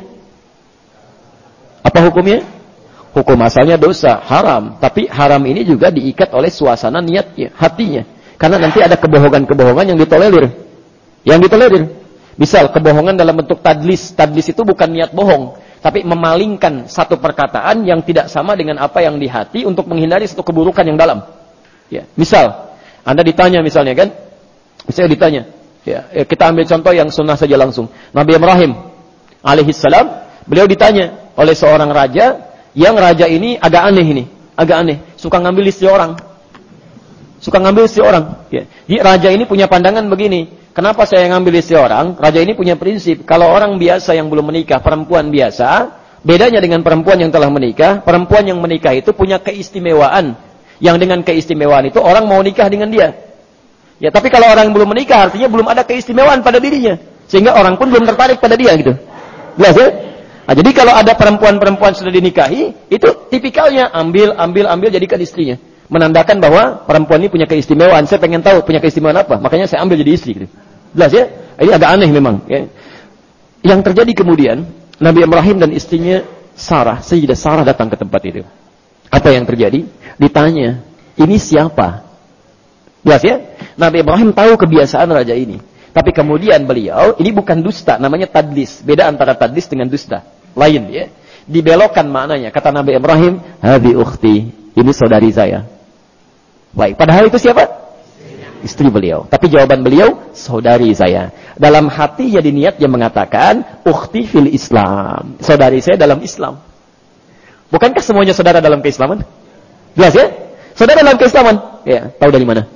Apa hukumnya? Hukum asalnya dosa, haram. Tapi haram ini juga diikat oleh suasana niatnya, hatinya. Karena nanti ada kebohongan-kebohongan yang ditolerir. Yang ditolerir. Misal, kebohongan dalam bentuk tadlis. Tadlis itu bukan niat bohong, tapi memalingkan satu perkataan yang tidak sama dengan apa yang di hati untuk menghindari satu keburukan yang dalam. Ya. Misal, Anda ditanya misalnya kan, misalnya ditanya, ya, kita ambil contoh yang sunnah saja langsung. Nabi Ibrahim alaihissalam, beliau ditanya oleh seorang raja, yang raja ini agak aneh ini, agak aneh, suka ngambil istri orang. Suka ngambil istri orang. Ya. Jadi raja ini punya pandangan begini. Kenapa saya ngambil istri orang? Raja ini punya prinsip. Kalau orang biasa yang belum menikah, perempuan biasa, bedanya dengan perempuan yang telah menikah, perempuan yang menikah itu punya keistimewaan. Yang dengan keistimewaan itu orang mau nikah dengan dia. Ya, tapi kalau orang yang belum menikah, artinya belum ada keistimewaan pada dirinya. Sehingga orang pun belum tertarik pada dia gitu. Jelas ya? Nah, jadi kalau ada perempuan-perempuan sudah dinikahi, itu tipikalnya ambil, ambil, ambil jadikan istrinya. Menandakan bahwa perempuan ini punya keistimewaan. Saya pengen tahu punya keistimewaan apa. Makanya saya ambil jadi istri. Gitu. Jelas ya? Ini agak aneh memang. Ya. Yang terjadi kemudian, Nabi Ibrahim dan istrinya Sarah, Sayyidah Sarah datang ke tempat itu. Apa yang terjadi? Ditanya, ini siapa? Jelas ya? Nabi Ibrahim tahu kebiasaan raja ini. Tapi kemudian beliau, ini bukan dusta, namanya tadlis. Beda antara tadlis dengan dusta. Lain ya. Dibelokkan maknanya. Kata Nabi Ibrahim, hadhi ukhti, ini saudari saya. Baik, padahal itu siapa? Istri beliau. Tapi jawaban beliau, saudari saya. Dalam hati jadi niat yang mengatakan, ukhti fil Islam. Saudari saya dalam Islam. Bukankah semuanya saudara dalam keislaman? Jelas ya? Saudara dalam keislaman. Ya, tahu dari mana?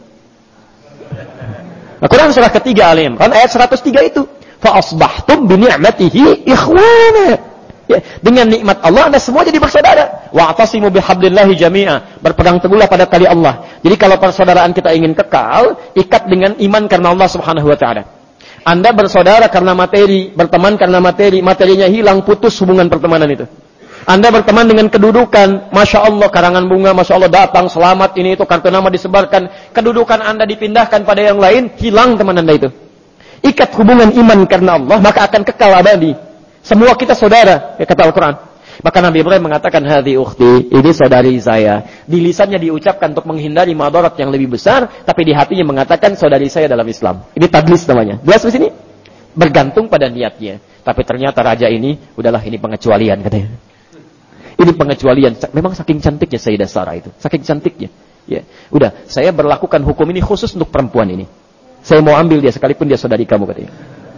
Al-Quran surah ketiga Al-Imran ayat seratus tiga itu. Fa asbahtum bi ni'matihi ikhwana. Ya, dengan nikmat Allah Anda semua jadi bersaudara. Wa'tasimu bihablillahi jami'a. Berpegang teguhlah pada tali Allah. Jadi kalau persaudaraan kita ingin kekal, ikat dengan iman karena Allah Subhanahu wa taala. Anda bersaudara karena materi, berteman karena materi, materinya hilang, putus hubungan pertemanan itu. Anda berteman dengan kedudukan, Masya Allah, karangan bunga, Masya Allah, datang, selamat, ini itu, kartu nama disebarkan. Kedudukan Anda dipindahkan pada yang lain, hilang teman Anda itu. Ikat hubungan iman karena Allah, maka akan kekal abadi. Semua kita saudara, ya kata Al-Quran. Maka Nabi Ibrahim mengatakan, hadhi ukhti, ini saudari saya. Di lisannya diucapkan untuk menghindari madarat yang lebih besar, tapi di hatinya mengatakan, saudari saya dalam Islam. Ini tadlis namanya. Jelas di sini? Bergantung pada niatnya. Tapi ternyata raja ini, udahlah ini pengecualian katanya. Ini pengecualian. Memang saking cantiknya Sayyidah Sarah itu. Saking cantiknya. Ya, udah, saya berlakukan hukum ini khusus untuk perempuan ini. Saya mau ambil dia sekalipun dia saudari kamu katanya.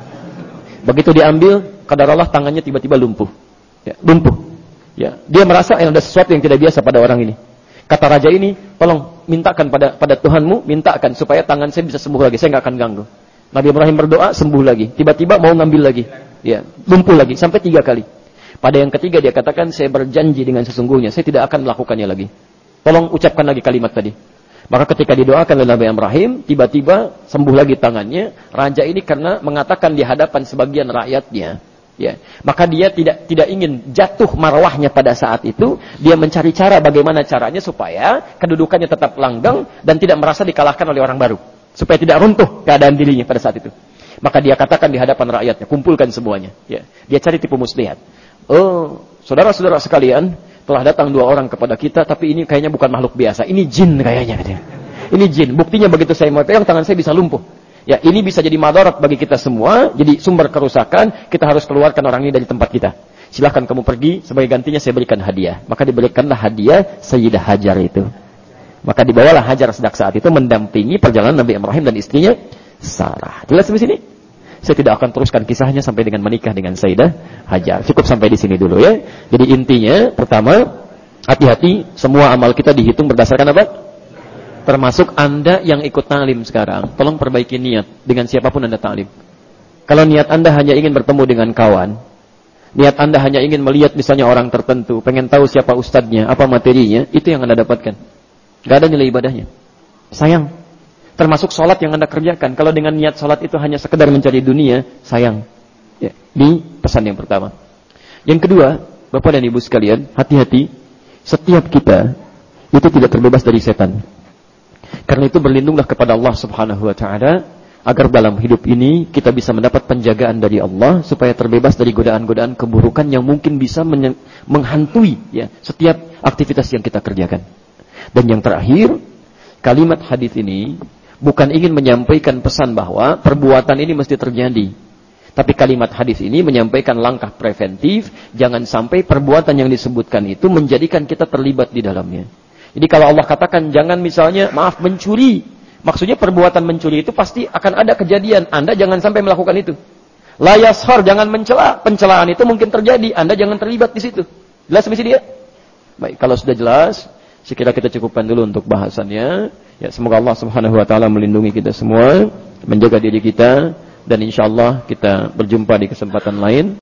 Begitu diambil, kadar Allah tangannya tiba-tiba lumpuh. Ya, lumpuh. Ya, dia merasa yang ada sesuatu yang tidak biasa pada orang ini. Kata raja ini, tolong mintakan pada pada Tuhanmu, mintakan supaya tangan saya bisa sembuh lagi, saya nggak akan ganggu. Nabi Ibrahim berdoa, sembuh lagi. Tiba-tiba mau ngambil lagi. Ya, lumpuh lagi sampai tiga kali. Pada yang ketiga dia katakan, saya berjanji dengan sesungguhnya, saya tidak akan melakukannya lagi. Tolong ucapkan lagi kalimat tadi. Maka ketika didoakan oleh Nabi Ibrahim, tiba-tiba sembuh lagi tangannya. Raja ini karena mengatakan di hadapan sebagian rakyatnya, ya, maka dia tidak tidak ingin jatuh marwahnya pada saat itu. Dia mencari cara bagaimana caranya supaya kedudukannya tetap langgeng dan tidak merasa dikalahkan oleh orang baru, supaya tidak runtuh keadaan dirinya pada saat itu. Maka dia katakan di hadapan rakyatnya, kumpulkan semuanya. Ya, dia cari tipu muslihat. Oh, saudara-saudara sekalian, telah datang dua orang kepada kita, tapi ini kayaknya bukan makhluk biasa. Ini jin kayaknya. Katanya. Ini jin. Buktinya begitu saya mau pegang, tangan saya bisa lumpuh. Ya, ini bisa jadi madarat bagi kita semua, jadi sumber kerusakan. Kita harus keluarkan orang ini dari tempat kita. Silahkan kamu pergi, sebagai gantinya saya berikan hadiah. Maka diberikanlah hadiah Sayyidah Hajar itu. Maka dibawalah Hajar sejak saat itu mendampingi perjalanan Nabi Ibrahim dan istrinya Sarah. Jelas di sini? Saya tidak akan teruskan kisahnya sampai dengan menikah dengan Sayyidah Hajar. Cukup sampai di sini dulu ya. Jadi intinya, pertama, hati-hati, semua amal kita dihitung berdasarkan apa? Termasuk Anda yang ikut ta'lim sekarang. Tolong perbaiki niat dengan siapapun Anda ta'lim. Kalau niat Anda hanya ingin bertemu dengan kawan, niat Anda hanya ingin melihat misalnya orang tertentu, pengen tahu siapa ustadznya, apa materinya, itu yang Anda dapatkan. Gak ada nilai ibadahnya. Sayang. Termasuk sholat yang Anda kerjakan. Kalau dengan niat sholat itu hanya sekedar mencari dunia, sayang. Ya, ini pesan yang pertama. Yang kedua, Bapak dan Ibu sekalian, hati-hati. Setiap kita itu tidak terbebas dari setan. Karena itu berlindunglah kepada Allah Subhanahu wa taala agar dalam hidup ini kita bisa mendapat penjagaan dari Allah supaya terbebas dari godaan-godaan keburukan yang mungkin bisa menghantui ya setiap aktivitas yang kita kerjakan. Dan yang terakhir, kalimat hadis ini bukan ingin menyampaikan pesan bahwa perbuatan ini mesti terjadi. Tapi kalimat hadis ini menyampaikan langkah preventif, jangan sampai perbuatan yang disebutkan itu menjadikan kita terlibat di dalamnya. Jadi kalau Allah katakan jangan misalnya, maaf, mencuri. Maksudnya perbuatan mencuri itu pasti akan ada kejadian. Anda jangan sampai melakukan itu. La yashar, jangan mencela. Pencelaan itu mungkin terjadi. Anda jangan terlibat di situ. Jelas misi dia? Baik, kalau sudah jelas, sekira kita cukupkan dulu untuk bahasannya. Ya, semoga Allah Subhanahu wa taala melindungi kita semua, menjaga diri kita, dan insyaallah kita berjumpa di kesempatan lain.